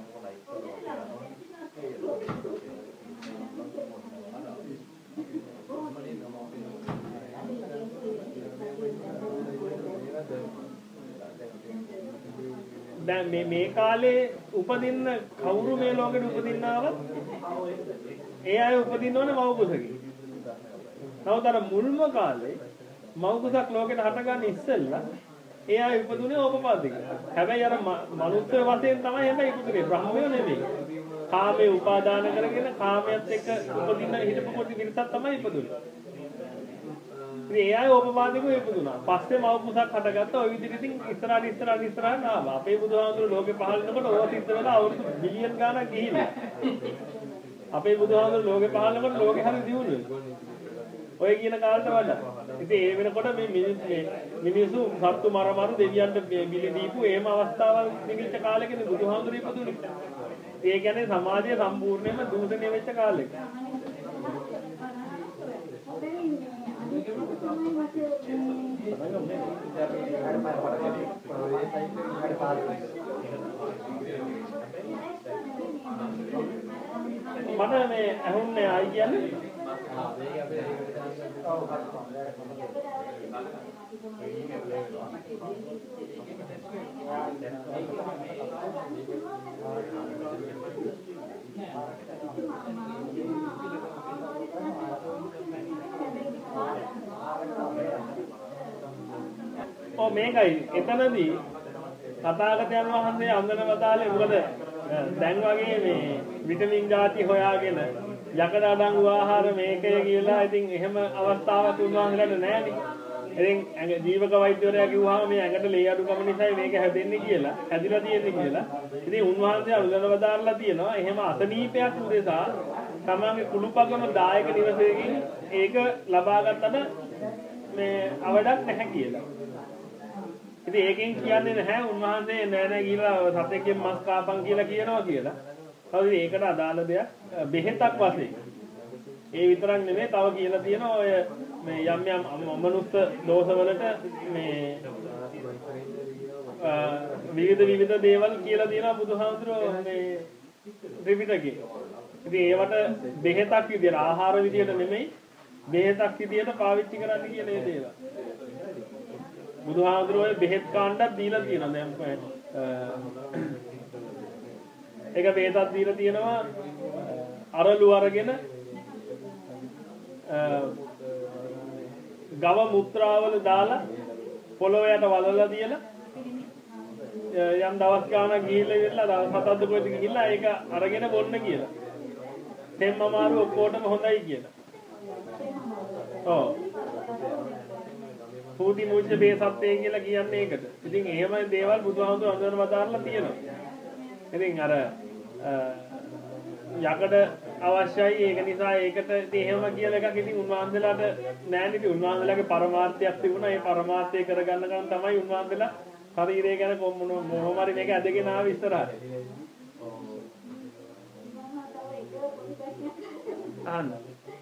දැන් මේ මේ කාලේ උපදින්න කවුරු මේ ලෝකෙට උපදින්න ආවත් ඒ අය උපදින්න ඕනේ මව් කුසකින්. නමුත් අර මුල්ම කාලේ මව් කුසක් ලෝකෙට හටගන්න ඉස්සෙල්ලා ඒ අය ඉපදුනේ ඕපපාතික. හැබැයි අර මනුස්ස වශයෙන් තමයි හැබැයි ඉපදුනේ බ්‍රහ්මයෝ නෙමෙයි. කාමයේ උපාදාන කරගෙන කාමයට එක්ක උපදින හිටපු කොට විරසක් තමයි ඉපදුනේ. ඉතින් ඒ අය ඕපපාතිකව ඉපදුනා. පස්සේ මව් කුසක් හටගත්තා. ওই විදිහට ඉතින් ඉස්සරහට ඉස්සරහට ඉස්සරහට ආවා. අපේ බුදුහාමුදුරුවෝ ලෝකේ පහළ වෙනකොට ඕවා සිද්ධ වෙලා අවුරුදු බිලියන් ගාණක් ගිහිල්ලා. අපේ බුදුහාමුදුරුවෝ ලෝකේ පහළ වෙනකොට ලෝකේ හරි දියුණුවේ. ඔය කියන කාලට වඩා. ඉතින් ඒ වෙනකොට මේ මිනිස්සු සත්තු මර මර දෙවියන්ට බිලි දීපු එහෙම අවස්ථාවල් නිවිච්ච කාලෙකනේ බුදුහාමුදුරුවෝ ඉපදුනේ. ඒ කියන්නේ සමාජය සම්පූර්ණයෙන්ම දූෂණය වෙච්ච කාලෙක. මට මේ ඇහුන්නේ ආයි කියන්නේ ඔව් මේකයි එතනදී තථාගතයන් වහන්සේ අන්දනවතාලේ මොකද දැන් වගේ මේ විටමින් ಜಾති හොයාගෙන යකඩ අඩංගු ආහාර මේකය කියලා ඉතින් එහෙම අවස්ථාවක් උන්වහන්සේලාට නැහැනේ. ඉතින් ජීවක වෛද්‍යවරයා කිව්වහම මේ ඇඟට ලේ අඩුකම නිසායි මේක හැදෙන්නේ කියලා, හැදිලා තියෙන්නේ කියලා. ඉතින් උන්වහන්සේ අනුදැනව දාලා තියෙනවා එහෙම අසනීපයක් උදෙසා තමන්ගේ කුළුපගම දායක නිවසේකින් ඒක ලබා ගන්නට මේ අවඩක් නැහැ කියලා. ඉතින් ඒකෙන් කියන්නේ නැහැ උන්වහන්සේ නෑ නෑ කියලා සතෙක්ගෙන් මස් කාපන් කියලා කියනවා කියලා. හරි ඒකට අදාළ දෙයක් බෙහෙතක් වශයෙන්. ඒ විතරක් නෙමෙයි තව කියලා තියෙනවා ඔය මේ යම් යම් මනුස්ස දෝෂවලට මේ විවිධ විවිධ දේවල් කියලා තියෙනවා බුදුහාමුදුරුවෝ මේ ත්‍රිපිටකේ. ඉතින් ඒවට බෙහෙතක් විදියට ආහාර විදියට නෙමෙයි බෙහෙතක් විදියට පාවිච්චි කරන්න කියන ඒ දේවල්. බුදුහාමුදුරුවෝ බෙහෙත් කාණ්ඩක් දීලා තියෙනවා දැන් ඒක බෙහෙතක් දීලා තියෙනවා අරලු අරගෙන ගව මුත්‍රාවල දාලා පොළොවට වලලා තියලා යම් දවස් ගානක් ගිහිල්ලා ඉවරලා දවස් හතක් කොහෙද ගිහිල්ලා ඒක අරගෙන බොන්න කියලා. තෙම්ම මාරු ඔක්කොටම හොඳයි කියලා. ඔව්. පූති මුච්ච බේසත්තේ කියලා කියන්නේ ඒකට. ඉතින් එහෙම දේවල් බුදුහාමුදුරුවෝ අඳුරන වදාරලා තියෙනවා. ඉතින් අර යකඩ අවශ්‍යයි ඒක නිසා ඒකට ඉතින් එහෙම කියලා එකක් ඉතින් උන්වහන්සේලාට නෑනේ. ඉතින් උන්වහන්සේලාගේ පරමාර්ථයක් තිබුණා. ඒ පරමාර්ථය කරගන්න ගමන් තමයි උන්වහන්සේලා ශරීරය ගැන කොහොම හරි මේක ඇදගෙන ආව ඉස්සරහට. අහන්න.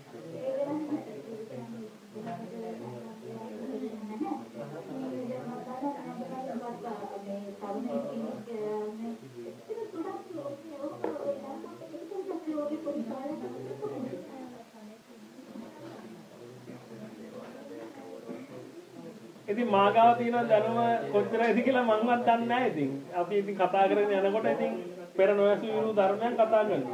ඉතින් මාගාව තියෙන දැනුම කොච්චරයිද කියලා මමවත් දන්නේ නැහැ ඉතින්. අපි ඉතින් කතා කරගෙන යනකොට ඉතින් පෙර නොයසු විරු ධර්මයන් කතා කරනවා.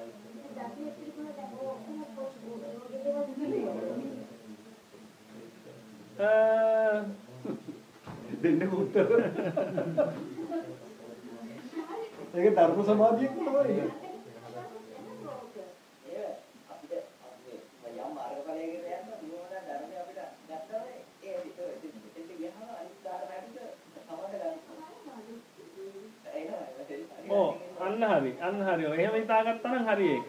අ දෙන්න උත්තර. ඒක ධර්ම සමාධියක් තමයි. ඔව් අන්න හරි අන්න හරි. එහෙම හිතාගත්තා නම් හරි ඒක.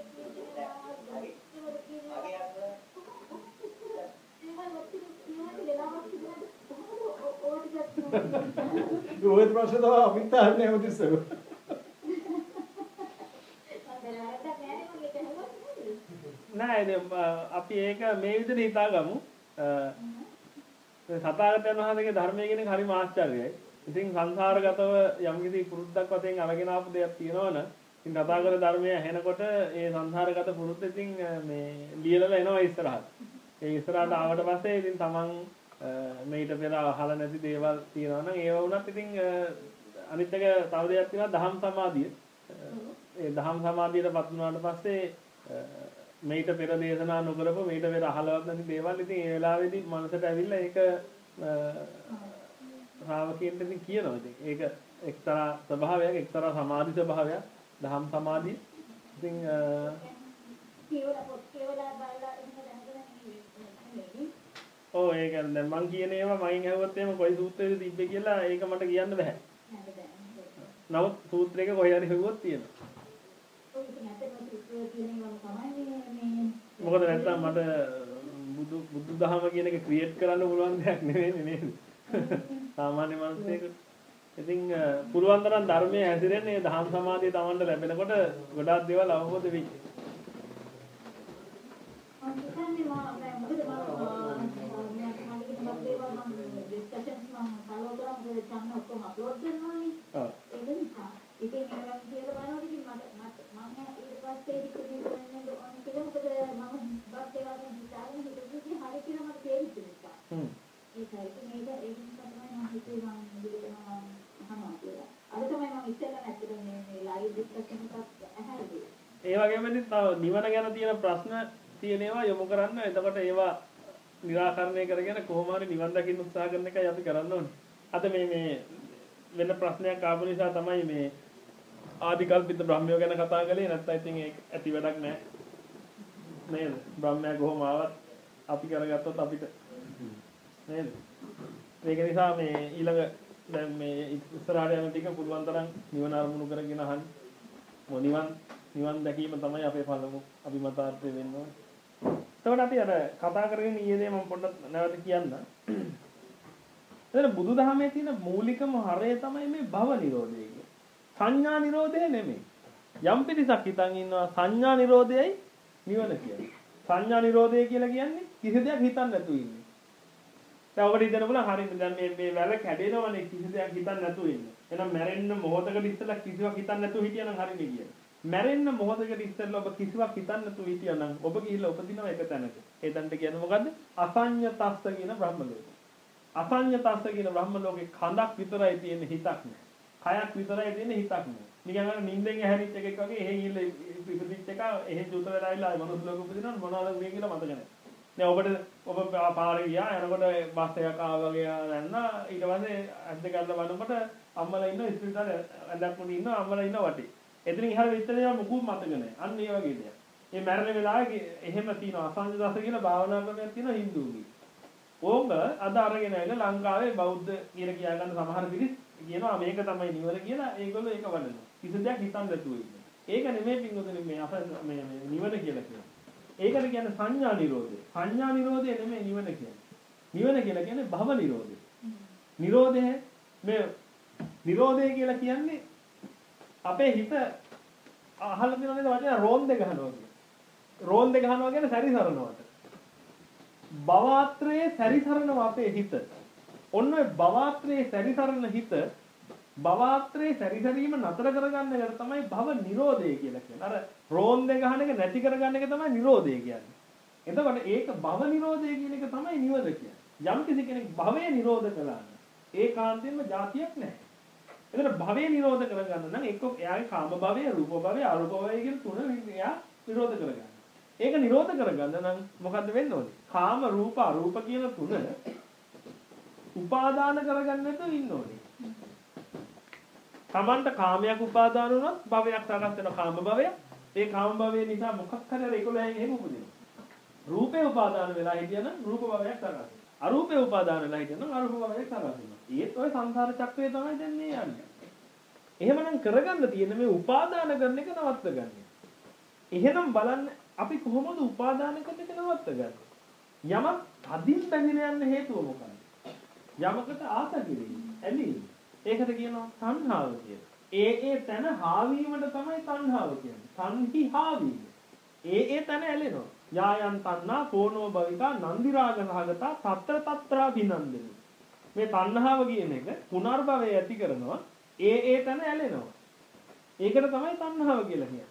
ඔය ප්‍රශ්න තමයි අපිට අහන්නේ හැමතිස්සෙම. නෑ අපි ඒක මේ විදිහට හිතාගමු. සතාගතයන් වහන්සේගේ ධර්මය කියන එක හරිම ආශ්චර්යයි. ඉතින් සංසාරගතව යම්කිසි පුරුද්දක් වශයෙන් අරගෙන ආපු දෙයක් තියෙනවනේ. ඉතින් තථාගත ධර්මය ඇහෙනකොට ඒ සංසාරගත පුරුද්ද ඉතින් මේ ලියලා එනවා ඉස්සරහට. ඒ ඉස්සරහට ආවට පස්සේ ඉතින් තමන් මේිට පෙර අහලා නැති දේවල් තියෙනවා නම් ඒව වුණත් ඉතින් අනිත් එක තව දෙයක් තියෙනවා දහම් සමාධිය. ඒ දහම් සමාධියටපත් වුණාට පස්සේ මේිට පෙර දේශනා නොකරපු මේිට පෙර අහලවත් නැති දේවල් ඉතින් ඒ වෙලාවේදී මනසට ඇවිල්ලා ඒක ශ්‍රාවකයන්ට ඉතින් කියනවා ඉතින් ඒක එක්තරා ස්වභාවයක් එක්තරා සමාධි ස්වභාවයක් දහම් සමාධිය. ඉතින් කියලා පොත් කියලා බලලා ඉන්න දැනගෙන ඔව් ඒක දැන් මං කියන ඒවා මයින් ඇහුවොත් එහෙම කොයි සූත්‍රයේද තිබ්බේ කියලා ඒක මට කියන්න බෑ. නමුත් සූත්‍රයක කොහේ හරි හෙව්වොත් තියෙනවා. මොකද නැත්තම් මට බුදු බුදු දහම කියන එක ක්‍රියේට් කරන්න පුළුවන් දෙයක් නෙවෙයි නේද? සාමාන්‍ය මිනිස්සෙක්. ඉතින් පුළුවන් තරම් ධර්මයේ හැසිරෙන්නේ දහම් සමාධිය Tamanට ලැබෙනකොට ගොඩාක් දේවල් අවබෝධ වෙයි. ඉතින් ඒක කියලා බලනකොට ඉතින් මට මම ඊට පස්සේ ඉතින් වෙනද ඕන කියලා මොකද මම බත් ඒවා ගැන හිතාගෙන හිතුවේ හරි කියලා මට තේරිච්චා. හ්ම්. ඒකයි මේක ඒක නිසා තමයි මම හිතුවේ මම ඉදිරියට අහනවා කියලා. අද තමයි මම ඉස්සෙල්ලා නැත්තේ මේ මේ ලයිව් ඩිස්කෂන් එකක් ඇහැරෙන්නේ. ඒ වගේම ඉතින් තව නිවන ගැන තියෙන ප්‍රශ්න තියෙන ඒවා යොමු කරන්න. එතකොට ඒවා निराකරණය කරගෙන කොහොම හරි නිවන් දකින්න උත්සාහ කරන එකයි අපි කරන්න ඕනේ. අද මේ මේ වෙන ප්‍රශ්නයක් ආපු නිසා තමයි මේ ආදිකල්පිත බ්‍රහ්මයෝ ගැන කතා කළේ. නැත්නම් ඉතින් ඒක ඇති වැඩක් නැහැ නේද? බ්‍රහ්මයා කොහොම ආවත් අපි කරගත්තොත් අපිට නේද? ඒක නිසා මේ ඊළඟ දැන් මේ ඉස්සරහට යන ටික පුළුවන් තරම් නිවන අරමුණු කරගෙන අහන්න. මො නිවන් නිවන් දැකීම තමයි අපේ පළමු අභිමතාර්ථය වෙන්න ඕනේ. එතකොට අපි අර කතා කරගෙන ඊයේ දේ මම පොඩ්ඩක් නැවත කියන්න. එතන බුදුදහමේ තියෙන මූලිකම හරය තමයි මේ භව නිරෝධය කියන්නේ. සංඥා නිරෝධය නෙමෙයි. යම් පිටසක් හිතන් ඉන්නවා සංඥා නිරෝධයයි නිවන කියන්නේ. සංඥා නිරෝධය කියලා කියන්නේ කිසි දෙයක් හිතන්න නැතුව ඉන්නේ. දැන් ඔබට හිතන්න පුළුවන් හරියට දැන් මේ මේ වැල කැඩෙනවනේ කිසි දෙයක් හිතන්න නැතුව ඉන්නේ. එහෙනම් මැරෙන්න මොහොතකට ඉස්සෙල්ලා කිසිවක් හිතන්න නැතුව හිටියනම් හරිනේ කියන්නේ. මැරෙන්න මොහොතකට ඉස්සෙල්ලා ඔබ කිසිවක් හිතන්න නැතුව හිටියනම් ඔබ ගිහිල්ලා උපදිනවා එක තැනක. ඒ තැනට කියන්නේ මොකද්ද? අසඤ්ඤතස්ස කියන බ්‍රහ්ම ලෝකය. අසඤ්ඤතස්ස කියන බ්‍රහ්ම ලෝකේ කඳක් විතරයි තියෙන හිතක් නෑ. කයක් විතරයි තියෙන හිතක් නෑ. නිකන් අර නිින්දෙන් ඇහැරිච්ච එකෙක් වගේ එහෙ ගිහිල්ලා ඉපදිච්ච එක එහෙ ජුත වෙලා ඉල්ලා මනුස්ස ලෝකෙ උපදිනවා මොනවද මේ කියලා මතක නෑ. දැන් ඔබට ඔබ පාරේ ගියා යනකොට බස් එකක් ආවා වගේ යන්න ඊට පස්සේ අද්ද ගන්න බලනකොට අම්මලා ඉන්න ඉස්පිරිතාලේ ඇඳක් මුඩි ඉන්න අම්මලා ඉන්න වටේ. එතනින් ඉහළ විතර යන මුකුත් මතක නෑ. අන්න ඒ වගේ දෙයක්. මේ මැරෙන වෙලාවේ එහෙම තියෙනවා අසංජදස කියලා භාවනා ක්‍රමයක් තියෙනවා හින්දුන්ගේ. ඕක අද අරගෙන ඇවිල්ලා ලංකාවේ බෞද්ධ කියලා කියා ගන්න සමහර පිරිස් කියනවා මේක තමයි නිවන කියලා. ඒගොල්ලෝ ඒක වඩනවා. කිසි දෙයක් හිතන්න නැතුව ඉන්නේ. ඒක නෙමෙයි පින්වතුනි මේ අප මේ මේ නිවන කියලා කියන්නේ. ඒකට කියන්නේ සංඥා නිරෝධය. සංඥා නිරෝධය නෙමෙයි නිවන කියන්නේ. නිවන කියලා කියන්නේ භව නිරෝධය. නිරෝධය මේ නිරෝධය කියලා කියන්නේ අපේ හිත අහලා තියෙන නේද වචන රෝන්ද ගහනවා කියන්නේ. රෝන්දේ ගහනවා කියන්නේ සැරිසරනවට. භවආත්‍රයේ සැරිසරනවා අපේ හිත. ඔන්න ඔය භවආත්‍රයේ සැරිසරන හිත භවආත්‍රයේ සැරිසරීම නතර කරගන්න එක තමයි භව නිරෝධය කියලා කියන්නේ. අර රෝන්දේ ගහන එක නැති කරගන්න එක තමයි නිරෝධය කියන්නේ. එතකොට ඒක භව නිරෝධය කියන එක තමයි නිවන කියන්නේ. යම් කිසි කෙනෙක් භවය නිරෝධ කළා නම් ඒකාන්තයෙන්ම જાතියක් නැහැ. එතකොට භවය නිරෝධ කරගන්න නම් එක්ක එයාගේ කාම භවය, රූප භවය, අරූප භවය කියන තුන එයා නිරෝධ කරගන්න. ඒක නිරෝධ කරගන්න නම් මොකද්ද වෙන්න ඕනේ? කාම, රූප, අරූප කියන තුන උපාදාන කරගන්න නැතුව ඉන්න ඕනේ. තමන්ට කාමයක් උපාදාන වුණොත් භවයක් සකස් වෙන කාම භවය. ඒ කාම භවය නිසා මොකක් හරි ඒකලෙන් එහෙම උපදිනවා. රූපේ උපාදාන වෙලා හිටියනම් රූප භවයක් සකස් වෙනවා. අරූපේ උපාදාන වෙලා හිටියනම් අරූප භවයක් සකස් වෙනවා. ඒත් ඔය සංසාර චක්‍රය තමයි දැන් මේ යන්නේ. එහෙමනම් කරගන්න තියෙන මේ උපාදාන කරන එක නවත්ත ගන්න. එහෙනම් බලන්න අපි කොහොමද උපාදාන කරන එක නවත්ත ගන්නේ? යමක් අදින් බැඳිලා යන්න හේතුව මොකක්ද? යමකට ආස කිරීම, ඇලීම. ඒකට කියනවා තණ්හාව කියලා. ඒ ඒ තන හාවීමට තමයි තණ්හාව කියන්නේ. තණ්හි හාවීම. ඒ ඒ තන ඇලෙනවා. යායන් තණ්හා කෝනෝ භවිකා නන්දි රාග සහගතා తත්‍ර తත්‍රා විනන්දනි. මේ තණ්හාව කියන එක පුනර්භවය ඇති කරනවා. ඒ ඒ තන ඇලෙනවා. ඒකට තමයි තණ්හාව කියලා කියන්නේ.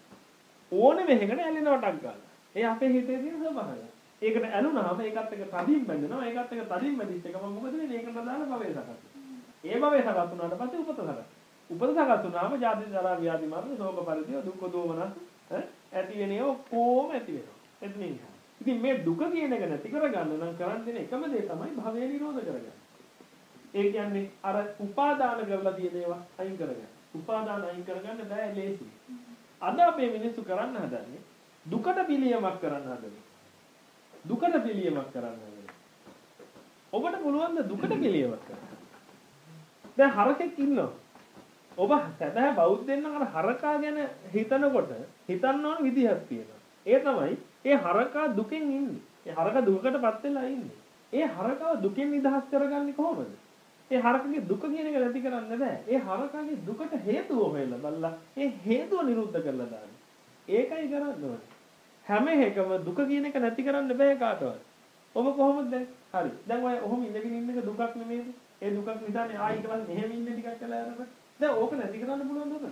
ඕනෙ වෙහකට ඇලෙනවටක් ගන්න. ඒ අපේ හිතේ තියෙන ස්වභාවය. ඒකට ඇලුනහම ඒකත් එක්ක තදින් බැඳෙනවා. ඒකත් එක්ක තදින් බැඳිච්ච එකම මොකද වෙන්නේ? ඒකට දාන භවය සකස්. ඒ භවය සකස් වුණාට පස්සේ උපත සකස්. උපත සකස් වුණාම ජාති ජරා ව්‍යාධි මරණ ශෝක පරිදේ දුක්ඛ දෝමනස් ඇති වෙනේ ඔක්කොම ඇති වෙනවා. එතනින්. ඉතින් මේ දුක කියන එක නැති කරගන්න නම් කරන් දෙන එකම දේ තමයි භවය නිරෝධ කරගන්න. ඒ කියන්නේ අර උපාදාන කරලා තියෙන ඒවා අයින් කරගන්න. උපාදාන අයින් කරගන්න බෑ ලේසි. අද අපේ මිනිස්සු කරන්න හදන්නේ දුකට පිළියමක් කරන්න හදන්නේ. දුකට පිළියමක් කරන්න හදන්නේ. ඔබට පුළුවන් ද දුකට පිළියමක් කරන්න? දැන් හරකෙක් ඉන්නවා. ඔබ සදා බෞද්ධෙන් නම් අර හරකා ගැන හිතනකොට හිතන්න ඕන විදිහක් තියෙනවා. ඒ තමයි ඒ හරකා දුකෙන් ඉන්නේ. ඒ හරකා දුකකටපත් වෙලා ඉන්නේ. ඒ හරකාව දුකෙන් නිදහස් කරගන්නේ කොහොමද? ඒ හරකගේ දුක කියන එක නැති කරන්න බෑ. ඒ හරකාගේ දුකට හේතුව හොයලා බලලා ඒ හේතුව නිරුද්ධ කරලා දාන්න. ඒකයි කරන්න ඕනේ. හැම එකම දුක කියන එක නැති කරන්න බෑ කාටවත්. ඔබ කොහොමද දැන්? හරි. දැන් ඔය ඔහොම ඉඳගෙන ඉන්න එක දුකක් නෙමෙයිද? ඒ දුකක් නිසානේ ආයි ඊට පස්සේ මෙහෙම ඉන්න ටිකක් කළා යනකොට දැන් ඕක නැති කරන්න පුළුවන් දුක.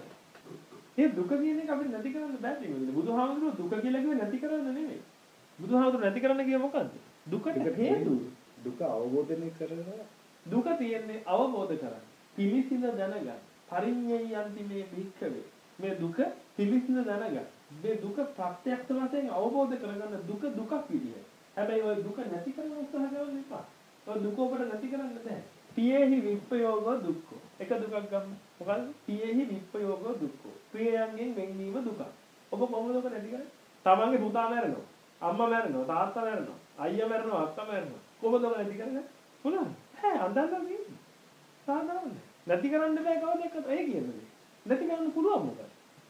ඒ දුක කියන එක අපිට නැති කරන්න බෑ නේ. බුදුහාමුදුරුවෝ දුක කියලා කිව්වේ නැති කරන්න නෙමෙයි. බුදුහාමුදුරුවෝ නැති කරන්න කිව්වේ මොකද්ද? දුකට හේතු. දුක අවබෝධනය කරනවා. දුක තියෙන්නේ අවබෝධ කරගන්න. පිළිසිඳ දැනගන්න. පරිඤ්ඤය යන්ති මේ භික්ඛවේ. මේ දුක පිළිසිඳ දැනගන්න. මේ දුක ප්‍රත්‍යක්ෂ වශයෙන් අවබෝධ කරගන්න දුක දුකක් විදියට. හැබැයි ඔය දුක නැති කරන්න උත්සාහ කරන්න එපා. ඔය දුක ඔබට නැති කරන්න බෑ. පියේහි විප්පයෝගෝ දුක්ඛෝ. එක දුකක් ගන්න. මොකද්ද? පියේහි විප්පයෝගෝ දුක්ඛෝ. ප්‍රියයන්ගෙන් වෙන්වීම දුක. ඔබ කොහොමද ඔබ නැති කරන්නේ? තමන්ගේ පුතා මැරෙනවා. අම්මා මැරෙනවා. තාත්තා මැරෙනවා. අයියා මැරෙනවා. අක්කා මැරෙනවා. කොහොමද ඔබ නැති කරන්නේ? පුළුවන්. ඈ අඳන්න තියෙන්නේ. සාමාන්‍යයෙන් නැති කරන්න බෑ කවද එක්ක ඒ කියන්නේ. නැති කරන්න පුළුවන් මොකද?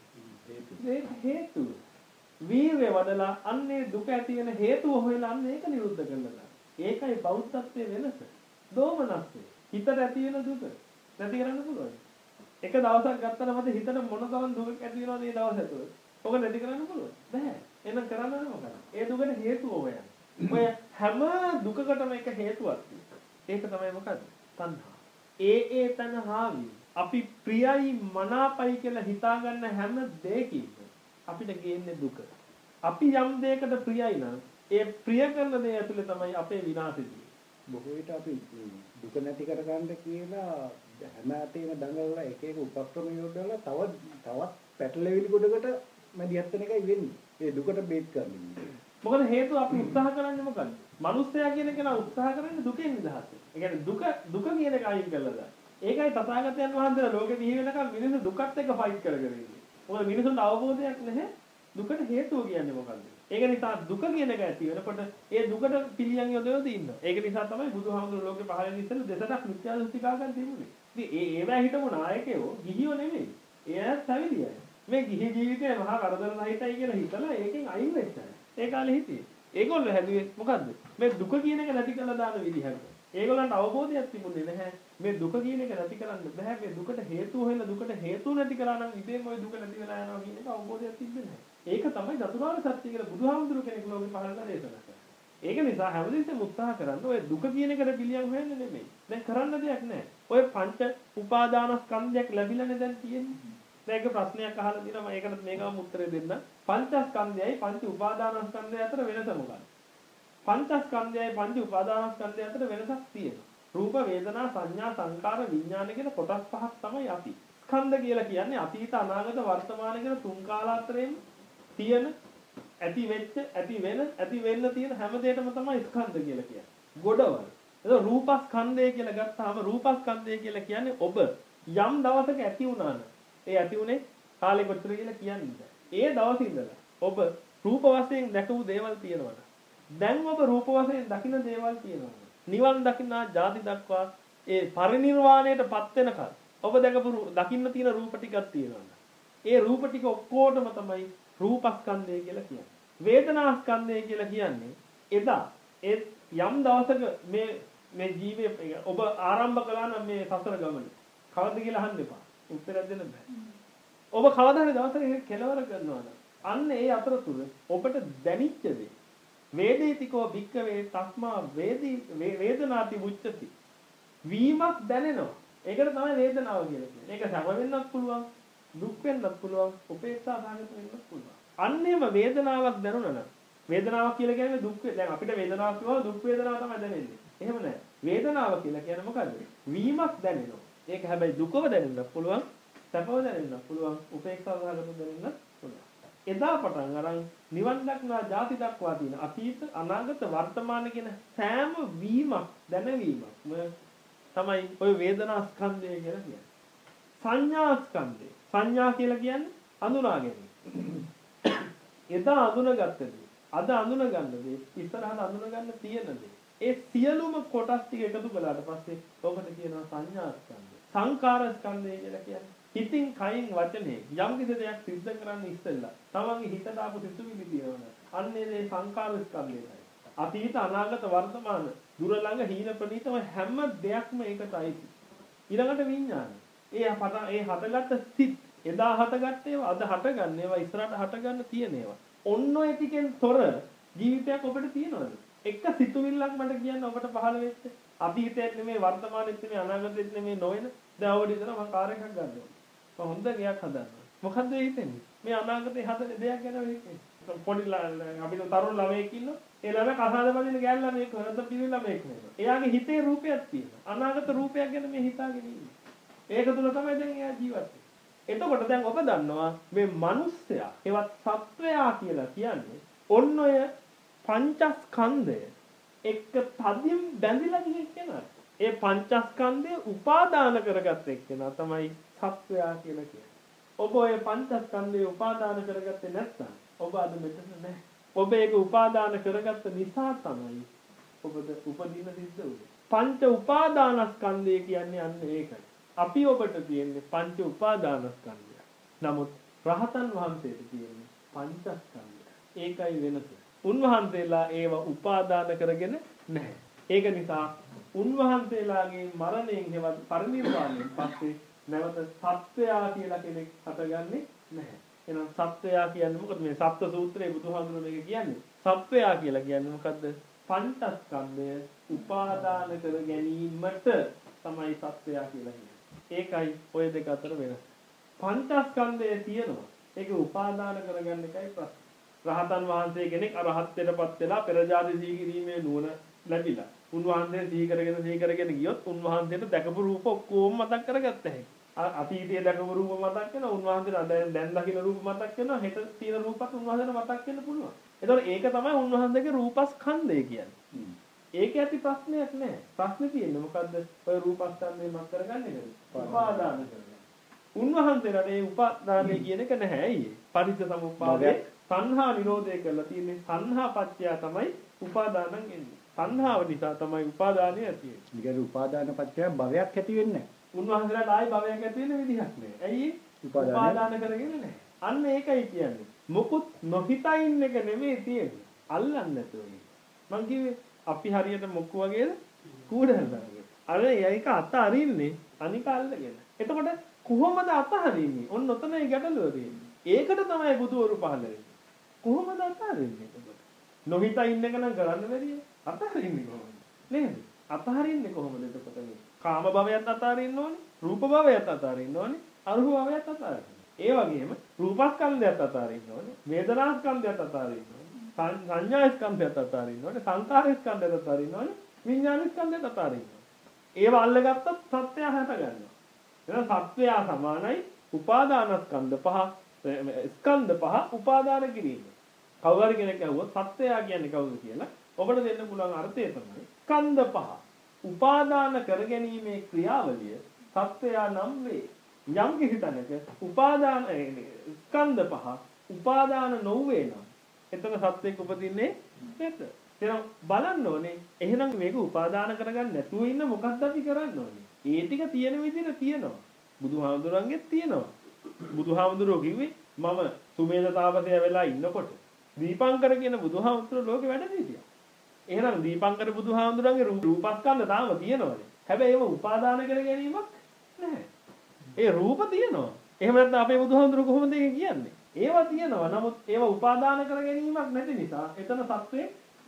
හේතු. හේතු. වීර්ය වඩලා අන්නේ දුක ඇති වෙන හේතුව හොයලා අන්න ඒක නිරුද්ධ කරනවා. ඒකයි බෞද්ධත්වයේ වෙනස. දෝමනස්සේ. හිතට ඇති වෙන දුක නැති කරන්න පුළුවන්. එක දවසක් ගත්තම මත හිතට මොන තරම් දුකක් ඇති වෙනවද ඒ දවස් ඇතුළත? ඔක නැති කරන්න පුළුවන්. බෑ. එහෙනම් කරන්න ඕනේ මොකක්ද? ඒ දුකට හේතුව හොයන්න. ඔය හැම දුකකටම එක හේතුවක් තියෙනවා. ඒක තමයි මොකද්ද? තණ්හා. ඒ ඒ තණ්හාවි අපි ප්‍රියයි මනාපයි කියලා හිතාගන්න හැම දෙයකින්ම අපිට ගේන්නේ දුක. අපි යම් දෙයකට ප්‍රියයි නම් ඒ ප්‍රිය කරන දේ ඇතුලේ තමයි අපේ විනාශය තියෙන්නේ. බොහෝ විට අපි දුක නැති කරගන්න කියලා හැම අතේම දඟලලා එක එක උපක්‍රම යොදලා තව තවත් පැටලෙවිලි ගොඩකට මැදිහත් වෙන එකයි වෙන්නේ. ඒ දුකට බේත් කරන්නේ. මොකද හේතුව අපි උත්සාහ කරන්නේ මොකද්ද? මනුස්සයා කියන කෙනා උත්සාහ කරන්නේ දුකෙන් නිදහස් වෙන්න. ඒ කියන්නේ දුක දුක කියන එක අයින් කළා දාන්න. ඒකයි තථාගතයන් වහන්සේලා ලෝකෙ දිවි වෙනකම් මිනිස්සු දුකත් එක්ක ෆයිට් කරගෙන ඉන්නේ. මොකද මිනිසුන්ට අවබෝධයක් නැහැ. දුකට හේතුව කියන්නේ මොකද්ද? ඒක නිසා දුක කියන එක ඇති වෙනකොට ඒ දුකට පිළියම් යොදවද ඉන්නවා. ඒක නිසා තමයි බුදුහාමුදුරුවෝ ලෝකෙ පහළ වෙන ඉස්සෙල්ලා දෙසටක් මිත්‍යා දෘෂ්ටිකාගන් තිබුණේ. ඉතින් ඒ ඒවා හිටපු නායකයෝ ගිහියෝ නෙමෙයි. එයා සවිලියයි. මේ ගිහි ජීවිතේ මහා කරදර සහිතයි කියලා හිතලා ඒකෙන් අයින් වෙච්චා. ඒ කාලේ හිටියේ. ඒගොල්ලෝ හැදුවේ මොකද්ද? මේ දුක කියන එක නැති කරලා දාන විදිහකට. ඒගොල්ලන්ට අවබෝධයක් තිබුණේ නැහැ. මේ දුක කියන එක නැති කරන්න බෑ. මේ දුකට හේතුව හොයලා දුකට හේතුව නැති කරා නම් ඉතින් ওই දුක නැති වෙලා යනවා කියන එක අවබෝධයක් තිබෙන්නේ නැහැ. ඒක තමයි චතුරාර්ය සත්‍ය කියලා බුදුහාමුදුරු කෙනෙක් ලෝකෙ පහළලා දේශනා කරා. ඒක නිසා හැමදෙස්සෙම උත්සාහ කරන්න ඔය දුක කියන එකට පිළියම් හොයන්න නෙමෙයි. දැන් කරන්න දෙයක් නැහැ. ඔය පංච උපාදානස්කන්ධයක් ලැබිලානේ දැන් තියෙන්නේ. දැන් ඒක ප්‍රශ්නයක් අහලා දිනවා මම ඒකට මේකම උත්තරේ දෙන්න. පංචස්කන්ධයයි පංච උපාදානස්කන්ධය අතර වෙනස මොකක්ද? පංචස්කන්ධයයි පංච උපාදානස්කන්ධය අතර වෙනසක් තියෙනවා. රූප වේදනා සංඥා සංකාර විඥාන කියන කොටස් පහක් තමයි අපි. ස්කන්ධ කියලා කියන්නේ අතීත අනාගත වර්තමාන කියන තුන් කාලාන්තරයෙන් තියෙන ඇති වෙච්ච ඇති වෙන ඇති වෙන්න තියෙන හැම දෙයකම තමයි ස්කන්ධ කියලා කියන්නේ. ගොඩවල්. ඒක රූපස්කන්ධය කියලා ගත්තාම රූපස්කන්ධය කියලා කියන්නේ ඔබ යම් දවසක ඇති වුණා නම් ඒ ඇති උනේ කාලේ කොච්චර කියලා කියන්නේ. ඒ දවසේ ඉඳලා ඔබ රූප වශයෙන් දැකපු දේවල් තියෙනවා. දැන් ඔබ රූප වශයෙන් දකින දේවල් තියෙනවා. නිවන් දකින්නා ජාති දක්වා ඒ පරිණිරවාණයටපත් වෙනකල් ඔබ දැකපු දකින්න තියෙන රූප ටිකක් තියෙනවා. ඒ රූප ටික ඔක්කොටම තමයි රූපස්කන්ධය කියලා කියන්නේ. වේදනාස්කන්ධය කියලා කියන්නේ එදා ඒ යම් දවසක මේ මේ ජීවේ ඔබ ආරම්භ කළා නම් මේ සසර ගමන කවද්ද කියලා අහන්න එපා. උත්තරයක් දෙන්න බෑ. ඔබ කවදා හරි දවසක ඒක කෙලවර කරනවා නම් අන්න ඒ අතරතුර ඔබට දැනිච්ච දේ වේදිතිකෝ භික්කවේ තස්මා වේදී වේදනාති මුච්චති වීමක් දැනෙනවා. ඒකට තමයි වේදනාව කියලා කියන්නේ. ඒක සම වෙන්නත් පුළුවන්, දුක් වෙන්නත් පුළුවන්, උපේක්ෂා සාගත වෙන්නත් පුළුවන්. අන්නේම වේදනාවක් දැනුණා නම් වේදනාවක් කියලා කියන්නේ දුක් දැන් අපිට වේදනාවක් කියවම දුක් වේදනාව තමයි දැනෙන්නේ. එහෙම නැහැ. වේදනාව කියලා කියන්නේ මොකද්ද? වීමක් දැනෙනවා. ඒක හැබැයි දුකව දැනෙන්නත් පුළුවන්, සැපව දැනෙන්නත් පුළුවන්, උපේක්ෂා සාගත දැනෙන්නත් පුළුවන්. එදා පටන් අරන් නිවන් දක්නා ජාති දක්වා තියෙන අතීත අනාගත වර්තමාන කියන සෑම වීමක් දැනවීමක් තමයි ඔය වේදනා ස්කන්ධය කියලා කියන්නේ. සංඥා ස්කන්ධය. සංඥා කියලා කියන්නේ හඳුනා ගැනීම. එදා අඳුනගත්තදී අද අඳුන ගන්න දේ ඉස්සරහට අඳුන ගන්න තියෙන දේ. ඒ සියලුම කොටස් ටික එකතු කළාට පස්සේ ඔබට කියනවා සංඥා ස්කන්ධය. සංකාර ස්කන්ධය කියලා කියන්නේ හිතින් කයින් වචනේ යම් කිසි දෙයක් සිද්ධ කරන්න ඉස්සෙල්ලා තමන්ගේ හිතට ආපු සිතුවිලි තියෙනවා. අන්නේ මේ සංකාර ස්කන්ධයයි. අතීත අනාගත වර්තමාන දුර ළඟ හීන ප්‍රනීතම හැම දෙයක්ම ඒකටයි. ඊළඟට විඥානය. ඒ පට ඒ හටගත්ත සිත් එදා හටගත්ත ඒවා අද හටගන්න ඒවා ඉස්සරහට හටගන්න තියෙන ඒවා. ඔන්න ඔය ටිකෙන් තොර ජීවිතයක් ඔබට තියෙනවද? එක සිතුවිල්ලක් මට කියන්න ඔබට පහළ වෙච්ච අතීතයේත් නෙමෙයි වර්තමානයේත් නෙමෙයි අනාගතයේත් නෙමෙයි නොවන දැන් ඔබට ඉතන මම කාර් එකක් ගන්නවා. මම හොඳ ගයක් හදනවා. මොකද්ද ඒ හිතෙන්නේ? මේ අනාගතේ හදන දෙයක් ගැන වෙන්නේ. පොඩි අපිට තරුණ ළමයෙක් ඉන්නවා. ඒ ළමයා කසාද බඳින ගෑන් ළමයෙක් හොරද පිළි ළමයෙක් නෙවෙයි. එයාගේ හිතේ රූපයක් තියෙනවා. අනාගත රූපයක් ගැන මේ හිතාගෙන ඉන්නේ. ඒක තුල තමයි දැන් එයා ජීවත් වෙන්නේ. එතකොට දැන් ඔබ දන්නවා මේ මිනිස්සයා ඒවත් සත්වයා කියලා කියන්නේ ඔන්න ඔය පංචස්කන්ධය එක්ක තදින් බැඳිලා ගිය කෙනා. ඒ පංචස්කන්ධය උපාදාන කරගත්ත එක්කෙනා තමයි සත්වයා කියලා කියන්නේ. ඔබ ඔය පංචස්කන්ධය උපාදාන කරගත්තේ නැත්නම් ඔබ අද මෙතන නැහැ. ඔබ ඒක උපාදාන කරගත්ත නිසා තමයි ඔබට උපදින සිද්ධ වුනේ. පංච උපාදානස්කන්ධය කියන්නේ අන්න ඒකයි. අපි ඔබට තියෙන්නේ පංච උපාදානස්කන්ධය. නමුත් රහතන් වහන්සේට තියෙන්නේ පංචස්කන්ධය. ඒකයි වෙනස. උන්වහන්සේලා ඒව උපාදාන කරගෙන නැහැ. ඒක නිසා උන්වහන්සේලාගේ මරණයෙන් හෙවත් පරිනිර්වාණයෙන් පස්සේ නැවත සත්වයා කියලා කෙනෙක් හටගන්නේ නැහැ. එහෙනම් සත්වයා කියන්නේ මොකද? මේ සප්ත සූත්‍රයේ බුදුහාමුදුරුවෝ මේක කියන්නේ. සත්වයා කියලා කියන්නේ මොකද්ද? පංචස්කන්ධය උපාදාන කර ගැනීමට තමයි සත්වයා කියලා කියන්නේ. ඒකයි ඔය දෙක අතර වෙනස. පංචස්කන්ධය තියෙනවා. ඒක උපාදාන කරගන්න එකයි ප්‍රශ්නේ. රහතන් වහන්සේ කෙනෙක් අරහත්ත්වයටපත් වෙලා පෙර ජාති සීකිරීමේ නුවණ ලැබිලා. උන්වහන්සේ සිහි කරගෙන සිහි කරගෙන ගියොත් උන්වහන්සේට දැකපු රූප ඔක්කොම මතක් කරගත්ත හැකියි. අතීතයේ දැකපු රූප මතක් වෙනවා. උන්වහන්සේට දැන් දැන් දකින රූප මතක් වෙනවා. හෙට තියෙන රූපත් උන්වහන්සේට මතක් වෙන්න පුළුවන්. ඒතකොට ඒක තමයි උන්වහන්සේගේ රූපස්කන්ධය කියන්නේ. ඒක ඇති ප්‍රශ්නයක් නෑ. ප්‍රශ්නේ තියෙන්නේ මොකද්ද? ඔය රූපස්කන්ධය මත කරගන්නේ නේද? උපාදාන කරගන්න. උන්වහන්සේලාට මේ උපාදානය කියන එක නැහැ. ඇයි? පටිච්ච සමුප්පාදේ සංහා නිරෝධය කරලා තියෙන්නේ. සංහා පත්‍ය තමයි උපාදානං එන්නේ. සංහාව නිසා තමයි උපාදානය ඇති වෙන්නේ. ඊගර උපාදාන පත්‍ය භවයක් ඇති වෙන්නේ නැහැ. උන්වහන්සේලාට ආයි භවයක් ඇති වෙන විදිහක් නෑ. ඇයි? උපාදාන කරගෙන නැහැ. අන්න ඒකයි කියන්නේ. මොකුත් නොහිතා ඉන්න එක නෙමෙයි තියෙන්නේ. අල්ලන්න නැතුව ඉන්න. මං කිව්වේ අපි හරියට මොක්කු වගේද? කූඩහරනවා. අර ඒක අත අරින්නේ අනික අල්ලගෙන. එතකොට කොහොමද අත හරින්නේ? ඔන්න ඔතනයි ගැටලුව තියෙන්නේ. ඒකට තමයි බුදුවරු පහළ වෙන්නේ. කොහොමද අතාරින්නේ එතකොට? නොහිතා ඉන්න එක නම් කරන්න බැරිය. අතාරින්නේ කොහොමද? නේද? අතාරින්නේ කොහොමද එතකොට මේ? කාම භවයත් අතාරින්න ඕනේ, රූප භවයත් අතාරින්න ඕනේ, අරූප භවයත් අතාරින්න. ඒ වගේම රූපස්කන්ධයත් අතාරින්න ඕනේ, වේදනාස්කන්ධයත් අතාරින්න ඕනේ, සංඥා ස්කන්ධයත් අතාරින්න ඕනේ, සංකාර ස්කන්ධයත් අතාරින්න ඕනේ, විඥාන ස්කන්ධයත් අතාරින්න ඕනේ. ඒව අල්ලගත්තොත් සත්‍යය හට ගන්නවා. එහෙනම් සත්‍යය සමානයි උපාදානස්කන්ධ පහ ස්කන්ධ පහ උපාදාන කිරීම. කවුරු හරි කෙනෙක් අහුවොත් සත්‍යය කියන්නේ කවුද කියලා ඔබට දෙන්න පුළුවන් අර්ථය තමයි ස්කන්ධ පහ උපාදාන කරගැනීමේ ක්‍රියාවලිය සත්‍යය නම් වේ. යම් කිසි තැනක උපාදාන ස්කන්ධ පහ උපාදාන නොවේ නම් එතන සත්‍යයක් උපදින්නේ නැත. එහෙනම් බලන්න ඕනේ එහෙනම් මේක උපාදාන කරගන්න නැතුව ඉන්න මොකක්ද අපි කරන්න ඕනේ? ඒ ටික තියෙන විදිහට තියෙනවා. බුදුහාමුදුරන්ගෙත් තියෙනවා. බුදුහාමුදුරුවෝ කිව්වේ මම සුමේද තාපසය වෙලා ඉන්නකොට දීපංකර කියන බුදුහාමුදුරුවෝ ලෝකෙ වැඩ සිටියා. එහෙනම් දීපංකර බුදුහාමුදුරන්ගේ රූපස්කන්ධ තාම තියෙනවනේ. හැබැයි ඒව උපාදාන කර ගැනීමක් නැහැ. ඒ රූප තියෙනවා. එහෙම නැත්නම් අපේ බුදුහාමුදුරුවෝ කොහොමද ඒක කියන්නේ? ඒවා තියෙනවා. නමුත් ඒව උපාදාන කර ගැනීමක් නැති නිසා එතන සත්‍යේ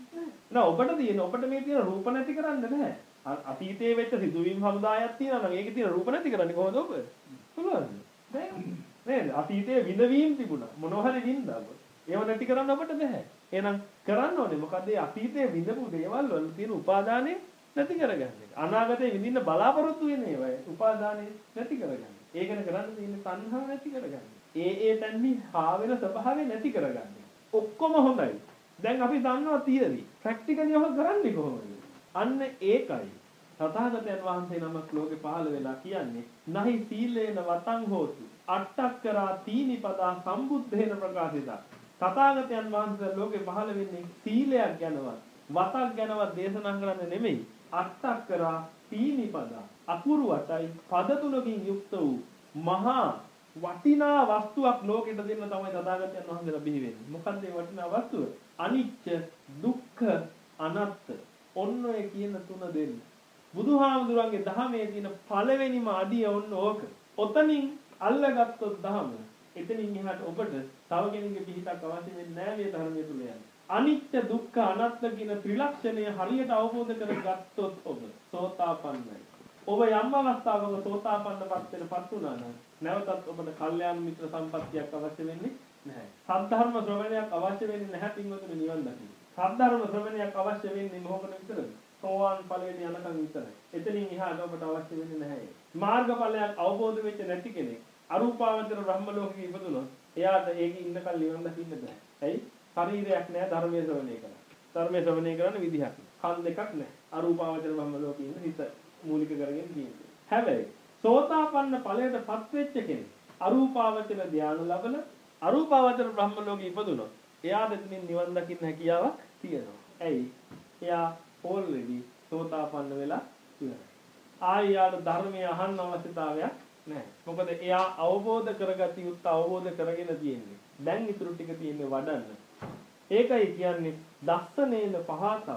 නෑ. ඔබට තියෙන ඔබට මේ තියෙන රූප නැති කරන්න බෑ. අතීතයේ වෙච්ච සිදුවීම් සමුදායක් තියෙනවා නම් ඒකේ තියෙන රූප නැති කරන්නේ කොහොමද ඔබ? පුළුවන්ද? බෑ. නේද? අතීතයේ විඳවීම් තිබුණා. මොනවා හරි වින්දා ඔබ. ඒව නැති කරන්න ඔබට බෑ. එහෙනම් කරන්න ඕනේ මොකද? ඒ අතීතයේ විඳපු දේවල් වල තියෙන උපාදානෙ නැති කරගන්න එක. අනාගතේ විඳින්න බලාපොරොත්තු වෙන ඒවා උපාදානෙ නැති කරගන්න. ඒකන කරන්න තියෙන්නේ තණ්හාව නැති කරගන්න. ඒ ඒ තන්හි හා වෙන ස්වභාවය නැති කරගන්න. ඔක්කොම හොඳයි. දැන් අපි දන්නවා තියරි. ප්‍රැක්ටිකලි ඔහ කරන්නේ කොහොමද? අන්න ඒකයි. තථාගතයන් වහන්සේ නමක් ලෝකේ පහළ වෙලා කියන්නේ නහි සීලේන වතං හෝතු අට්ඨක්කරා තීනිපදා සම්බුද්ධේන ප්‍රකාශිතා. තථාගතයන් වහන්සේ ලෝකේ පහළ වෙන්නේ සීලයක් ගැනවත් වතක් ගැනවත් දේශනා කරන්න නෙමෙයි. අට්ඨක්කරා තීනිපදා අකුරු අටයි පද තුනකින් යුක්ත වූ මහා වටිනා වස්තුවක් ලෝකෙට දෙන්න තමයි තථාගතයන් වහන්සේලා බිහි වෙන්නේ. මොකක්ද මේ වටිනා වස්තුව? අනිච්ච දුක්ඛ අනාත්ත. ඔන්න ඔය කියන තුන දෙන්න. බුදුහාමුදුරන්ගේ ධහමේ තියෙන පළවෙනිම අඩිය ඔන්න ඕක. ඔතනින් අල්ලගත්තොත් ධහම එතනින් එහාට ඔබට තව කෙනෙකුගේ පිහිටක් අවශ්‍ය වෙන්නේ නැහැ මේ ධර්මයේ තුල යන්න. අනිත්‍ය දුක්ඛ අනාත්ම කියන ත්‍රිලක්ෂණය හරියට අවබෝධ කරගත්තොත් ඔබ සෝතාපන්නයි. ඔබ යම් අවස්ථාවක සෝතාපන්නපත් වෙනපත් වුණා නම් නැවතත් ඔබට කල්යාණ මිත්‍ර සම්පත්තියක් අවශ්‍ය වෙන්නේ නැහැ. සද්ධර්ම ශ්‍රවණයක් අවශ්‍ය වෙන්නේ නැහැ පින්වතුනි නිවන් දකින්න. සද්ධර්ම ශ්‍රවණයක් අවශ්‍ය වෙන්නේ මොකද විතරද? සෝවාන් ඵලයට යනකම් විතරයි. එතනින් එහාට ඔබට අවශ්‍ය වෙන්නේ නැහැ. මාර්ගඵලයක් අවබෝධ වෙච්ච නැති කෙනෙක් අරූපාවචර බ්‍රහ්ම ලෝකෙක ඉපදුනොත් එයාට ඒකේ ඉන්නකල් නිවන් දකින්න බෑ. ඇයි? ශරීරයක් නැහැ ධර්මයේ ශ්‍රවණය කරන්න. ධර්මයේ ශ්‍රවණය කරන්න විදිහක් නෑ. කන් දෙකක් නැහැ. අරූපාවචර බ්‍රහ්ම ලෝකෙ ඉන්න හිත මූලික කරගෙන තියෙන්නේ. හැබැයි සෝතාපන්න ඵලයටපත් වෙච්ච කෙනෙක් අරූපාවචර ධානය ලබන අරූපාවචර බ්‍රහ්ම ලෝකෙ ඉපදුනොත් එයාට එතනින් නිවන් දකින්න හැකියාවක් තියෙනවා. ඇයි? එයා already සෝතාපන්න වෙලා ඉවරයි. ආයෙත් ධර්මයේ අහන්න අවශ්‍යතාවයක් නැහැ. මොකද එයා අවබෝධ කරගත යුතු අවබෝධ කරගෙන තියෙන්නේ. දැන් ඉතුරු ටික තියෙන්නේ වඩන්න. ඒකයි කියන්නේ දස්සනේන පහතබ්බ,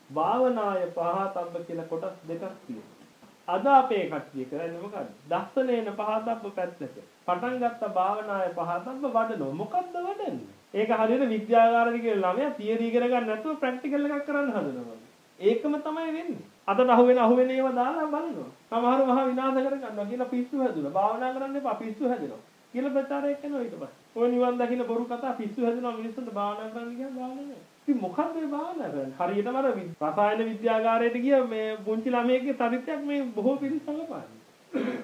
භාවනාය පහතබ්බ කියලා කොටස් දෙකක් තියෙනවා. අද අපේ කට්ටිය කරන්නේ මොකද්ද? දස්සනේන පහතබ්බ පැත්තක. පටන් ගත්ත භාවනාය පහතබ්බ වඩනවා. මොකද්ද වඩන්නේ? ඒක හරියට විද්‍යාගාරෙදි කියලා ළමයා තියරි ඉගෙන ගන්න නැතුව ප්‍රැක්ටිකල් එකක් කරන්න හදනවා. ඒකම තමයි වෙන්නේ. අතට අහුවෙන අහුවෙන ඒවා දාලා බලනවා. සමහරව මහා විනාශ කර ගන්නවා කියලා පිස්සු හැදුනා. භාවනා කරන්න එපා පිස්සු හැදෙනවා. කියලා ප්‍රචාරයක් කරනවා ඊට පස්සේ. ඔය නිවන් දකින්න බොරු කතා පිස්සු හැදෙනවා මිනිස්සුන්ට භාවනා කරන්න කියන භාවනා නෑ. ඉතින් මොකක්ද මේ භාවනා කරන්නේ? හරියටම අර රසායන විද්‍යාගාරයට ගිය මේ පුංචි ළමයෙක්ගේ චරිතයක් මේ බොහෝ පිරිස සංගපාන්නේ.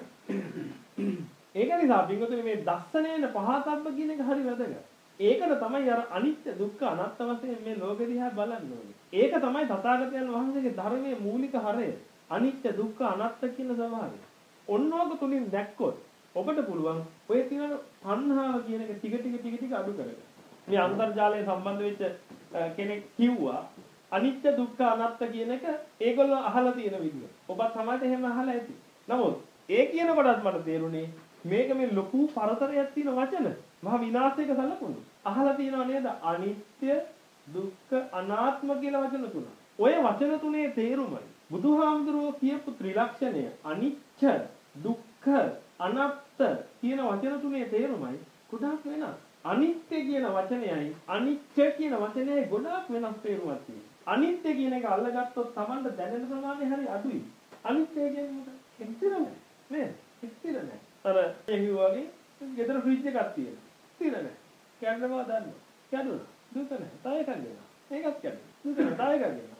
ඒක නිසා පින්වතුනි මේ දස්සනේන පහතබ්බ කියන එක හරි වැදගත්. ඒකට තමයි අර අනිත්‍ය දුක්ඛ අනාත්ම වශයෙන් මේ ලෝකෙ දිහා බලන්න ඕනේ. ඒක තමයි තථාගතයන් වහන්සේගේ ධර්මයේ මූලික හරය. අනිත්‍ය දුක්ඛ අනාත්ම කියන ස්වභාවය. ඔන්නෝක තුලින් දැක්කොත් ඔබට පුළුවන් ඔය තියෙන තණ්හාව කියන එක ටික ටික ටික ටික අඩු කරගන්න. මේ අන්තර්ජාලයෙන් සම්බන්ධ වෙච්ච කෙනෙක් කිව්වා අනිත්‍ය දුක්ඛ අනාත්ම කියන එක ඒගොල්ලෝ අහලා තියෙන විදිය. ඔබත් සමහරට එහෙම අහලා ඇති. නමුත් ඒ කියන කොටත් මට තේරුණේ මේක මේ ලොකු පරතරයක් තියෙන වචන. මහා විනාශයක සලකුණු. අහලා තියෙනව නේද? අනිත්‍ය දුක්ඛ අනාත්ම කියලා වචන තුන. ඔය වචන තුනේ තේරුමයි බුදුහාමුදුරුවෝ කියපු ත්‍රිලක්ෂණය අනිච්ච දුක්ඛ අනාත්ම කියන වචන තුනේ තේරුමයි ගොඩාක් වෙනස්. අනිත්‍ය කියන වචනයයි අනිත්‍ය කියන වචනයයි ගොඩාක් වෙනස් තේරුමක් තියෙනවා. අනිත්‍ය කියන එක අල්ලගත්තොත් Tamanට දැනෙන ප්‍රමාණය හරි අඩුයි. අනිත්‍ය කියන්නේ මොකක්ද? ස්ථිර නැහැ. නේද? ස්ථිර නැහැ. අර ඒ වගේ ගෙදර ෆ්‍රිජ් එකක් තියෙනවා. ස්ථිර නැහැ. කැඩෙනවා දන්නවා. කැඩුණා. දුක නැහැ. තව එකක් දෙනවා. ඒකත් කැඩුණා. දුක නැහැ. තව එකක් දෙනවා.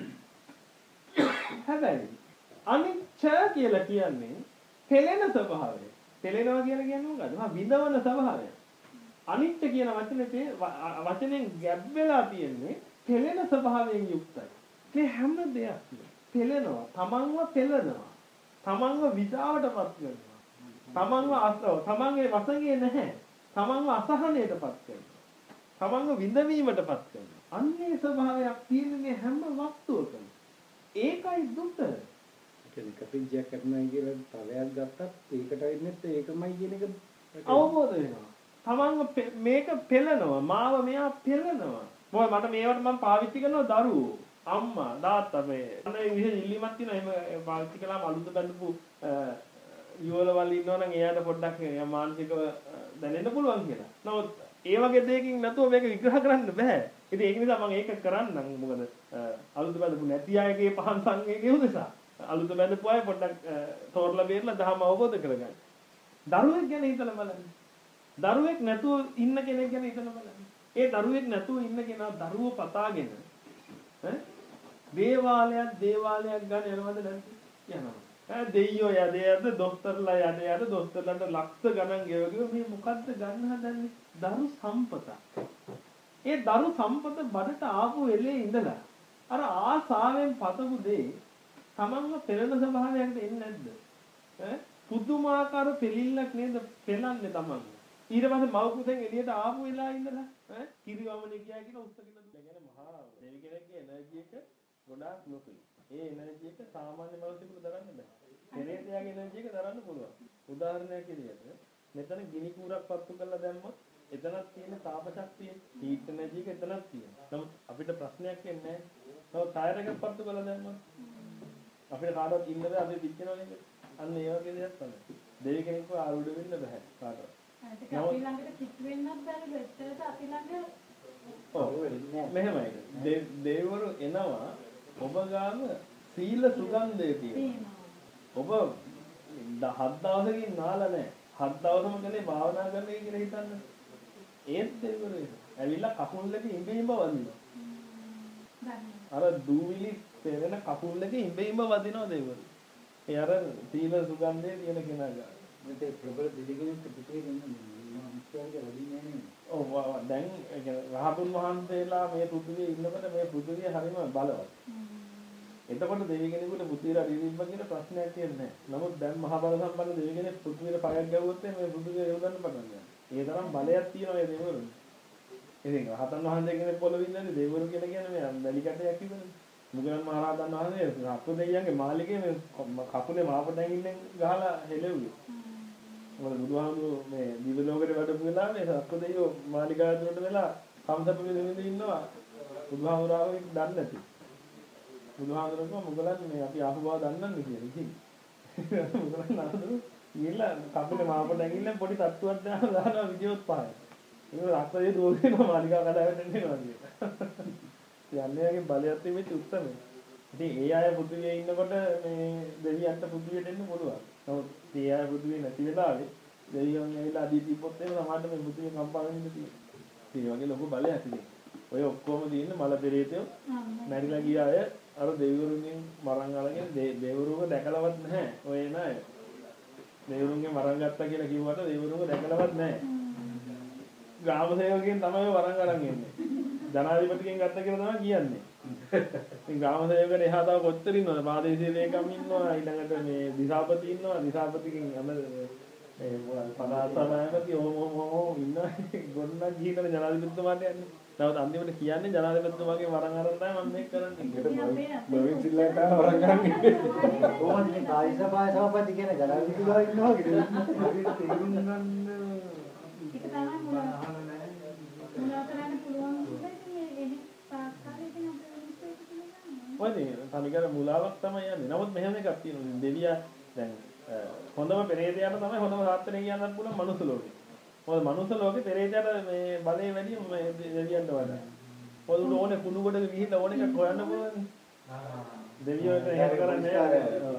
හැබැයි අනිත්‍ය කියලා කියන්නේ පෙළෙන ස්වභාවය. පෙළෙනවා කියලා කියන්නේ මොකද්ද? මා විඳවන ස්වභාවය. අනිත්‍ය කියන වචනේ වචනෙන් ගැබ් වෙලා තියෙන්නේ පෙළෙන ස්වභාවයෙන් යුක්තයි. මේ හැම දෙයක්ම පෙළෙනවා. තමන්ව පෙළෙනවා. තමන්ව විඩාවටපත් කරනවා. තමන්ව අස්රව. තමන්ගේ වසඟේ නැහැ. තමන්ව අසහනයටපත් කරනවා. තමන්ව විඳවීමටපත් කරනවා. අන්නේ ස්වභාවයක් තියෙන්නේ හැම වස්තුවකම. ඒකයි දුක. ඒක පිටියක් කරනවා කියලා තලයක් ගත්තත් ඒකට වෙන්නේ ඒකමයි කියන එක අවබෝධ වෙනවා. තමන්ව මේක පෙළනවා. මාව මෙයා පෙළනවා. මොකද මට මේවට මම පාවිච්චි කරනවා දරුවෝ. අම්මා තාත්තා මේ අනේ විශේෂ ඉල්ලීමක් තියෙනවා. එහෙම පාවිච්චි කළාම අලුත බඳපු යුවලවල ඉන්නවනම් එයාට පොඩ්ඩක් මානසිකව දැනෙන්න පුළුවන් කියලා. නමුත් ඒ වගේ දෙයකින් නැතුව මේක විග්‍රහ කරන්න බෑ. ඉතින් ඒක නිසා මම ඒක කරන්නම්. මොකද අලුත බඳපු නැති අයගේ පහන් සංවේගය උදෙසා අලුත බඳපු අය පොඩ්ඩක් තෝරලා බේරලා දහම අවබෝධ කරගන්න. දරුවෙක් ගැන හිතලා බලන්න. දරුවෙක් නැතුව ඉන්න කෙනෙක් ගැන හිතලා බලන්න. ඒ දරුවෙක් නැතුව ඉන්න කෙනා දරුවෝ පතාගෙන ඈ දේවාලයක් දේවාලයක් ගන්න යනවද නැද්ද? යනවා. ඈ දෙයියෝ යදේයද දොස්තරලා යදේයද දොස්තරලන්ට ලක්ෂ ගණන් ගෙවගෙන මේ මොකද්ද ගන්න හදන්නේ? දරු සම්පත. ඒ දරු සම්පත බඩට ආපු වෙලේ ඉඳලා අර ආසාවෙන් පතපු දේ තමන්ව පෙළෙන ස්වභාවයකට එන්නේ නැද්ද? ඈ පුදුමාකාර පිළිල්ලක් නේද පෙළන්නේ තමන්ව. ඊට පස්සේ මව කුසෙන් එළියට ආපු වෙලා ඉඳලා ඈ කිරිවමනේ කියයි කියලා උස්සගෙන දුන්න. ඒ කියන්නේ මහා දෙවි කෙනෙක්ගේ එනර්ජි එක ගොඩාක් ලොකුයි. ඒ එනර්ජි එක සාමාන්‍ය මිනිසෙකුට දරන්න බෑ. පෙරේතයාගේ එනර්ජි එක දරන්න පුළුවන්. උදාහරණයක් විදිහට මෙතන ගිනි කූරක් පත්තු කරලා දැම්මොත් එතනක් තියෙන තාප ශක්තිය, හීට් එනර්ජි එක එතනක් තියෙනවා. නමුත් අපිට ප්‍රශ්නයක් එන්නේ නැහැ. නමුත් ටයර් එකක් පත්තු කරලා දැම්මොත් අපිට කාටවත් ඉන්න බෑ අපි පිච්චෙනවා නේද? අන්න ඒ වගේ දෙයක් තමයි. දෙවි කෙනෙක්ව ආරුඩ වෙන්න බෑ කාටවත්. ඒක අපි ළඟට කිච් වෙන්නත් බැරි වෙච්චට අපි ළඟ ඔව් මෙහෙමයි. දෙවිවරු එනවා ඔබ ගාම සීල සුගන්ධය තියෙනවා. ඔබ හත් දවසකින් නාලා නැහැ. හත් දවසම ගලේ භාවනා කරන්නේ කියලා හිතන්න. ඒත් දෙවිවරු ඇවිල්ලා කකුල් දෙක ඉඹ ඉඹ වදිනවා. අර දූවිලි පෙරෙන කකුල් දෙක ඉඹ ඉඹ වදිනවා දෙවිවරු. ඒ අර සීල සුගන්ධය තියෙන කෙනා ගා. මේ ප්‍රබල දෙවිගෙනෙක් පිටේ ඉන්න මිනිස්යාගේ වැඩිනේ නේ. ඔව් දැන් රහතුන් වහන්සේලා මේ පෘථිවියේ ඉන්නකොට මේ පෘථිවිය හරිම බලවත්. එතකොට දෙවි කෙනෙකුට පෘථිවියට අදින්න කියන ප්‍රශ්නයක් තියෙන්නේ නැහැ. නමුත් දැන් මහා බල සම්පන්න දෙවි කෙනෙක් පෘථිවියට පයක් ගැව්වොත් මේ පෘථිවිය යොදන්න පටන් ගන්නවා. ඒ තරම් බලයක් තියෙනවා මේ දෙවිවරුන්. ඉතින් රහතන් වහන්සේ කෙනෙක් පොළොවේ ඉන්නනේ දෙවිවරු කියලා කියන්නේ මේ වැලි කැටයක් විතරනේ. මුගලන් මහ රහතන් වහන්සේ රත්තු දෙවියන්ගේ මාලිගයේ මේ කකුලේ මාපටැඟිල්ලෙන් ගහලා හෙලෙව්වේ. මොකද බුදුහාමුදුරුවෝ මේ දිව්‍ය ලෝකෙට වැඩපු වෙලාවේ සක්‍ර දෙවියෝ මාලිගාව තුනට වෙලා කම්සප්ප විඳින්න ඉන්නවා. බුදුහාමුදුරුවෝ දන්නේ නැති. බුදුහාමුදුරුවෝ මුගලන් මේ අපි ආපු බව දන්නන්නේ කියලා. ඉතින් මුගලන් ආපු ගිහලා කකුලේ මාපටැඟිල්ලෙන් පොඩි තට්ටුවක් දාලා දානවා විදියොත් පහයි. ඒක රත්තරේ දුවගෙන මාලිගාව කඩාවැටෙන්න එනවා කියලා. යන්නේගේ බලයක් තිබෙච්ච උත්තරේ. ඉතින් ඒ අය පෘථිවියේ ඉන්නකොට මේ දෙවියන්ට පෘථිවියට එන්න පුළුවන්. නමුත් ඒ අය පෘථිවියේ නැති වෙලාවේ දෙවියන් ඇවිල්ලා අදී තිබ්බොත් එහෙම සමහරට මේ පෘථිවිය කම්පා වෙන්න තියෙනවා. ඒ වගේ ලොකු බලයක් තියෙනවා. ඔය ඔක්කොම තියෙන මල පෙරේතයෝ මැරිලා ගිය අය අර දෙවිවරුන්ගෙන් මරන් අරගෙන දෙවිවරුව දැකලවත් නැහැ. ඔය නෑ. දෙවිවරුන්ගෙන් මරන් ගත්තා කියලා කිව්වට දෙවිවරුව දැකලවත් නැහැ. ග්‍රාම සේවකයන් තමයි වරන් අරන් එන්නේ. ජනාධිපතිගෙන් ගත්ත කියලා තමයි කියන්නේ. ඉතින් ග්‍රාම සේවකයන් එහා තව කොච්චර ඉන්නවද? ප්‍රාදේශීය ලේකම් ඉන්නවා, ඊළඟට මේ දිසාපති ඉන්නවා, දිසාපතිගෙන් යන ඒ මොකක්ද පළාත් සභාපති ඕම ඕම ඕම ඉන්නවා. ගොන්නක් ගිහින් ජනාධිපතිතුමාට යන්නේ. නමුත් අන්තිමට කියන්නේ ජනාධිපතිතුමාගේ වරන් අරන් තමයි මම මේක කරන්නේ. බවින් සිල්ලට වරන් ගන්න. කොහොමද මේ කායි සභාවේ සභාපති කියන ජනාධිපතිතුමා ඉන්නවා කියලා. හරියට තේරුම් ගන්න. ඒක තමයි මුලා කරන්න පුළුවන් ඉතින් ඒ සාකාරයෙන් අපේ ඔයනේ තනිකර මුලාවක් තමයි යන්නේ. නමුත් මෙහෙම එකක් තියෙනවා. දෙවියා දැන් හොඳම පෙරේතයාට තමයි හොඳම සාත්‍රණය කියන්නත් පුළුවන් මනුස්ස ලෝකේ. මොකද මනුස්ස ලෝකේ පෙරේතයට මේ බලය වැඩි මේ දෙවියන්ට වඩා. මොකද උඩ ඕනේ කුණු ගොඩක ගිහිල්ලා ඕන එකක් හොයන්න පුළුවන්. දෙවියෝ එක එහෙම කරන්නේ නැහැ.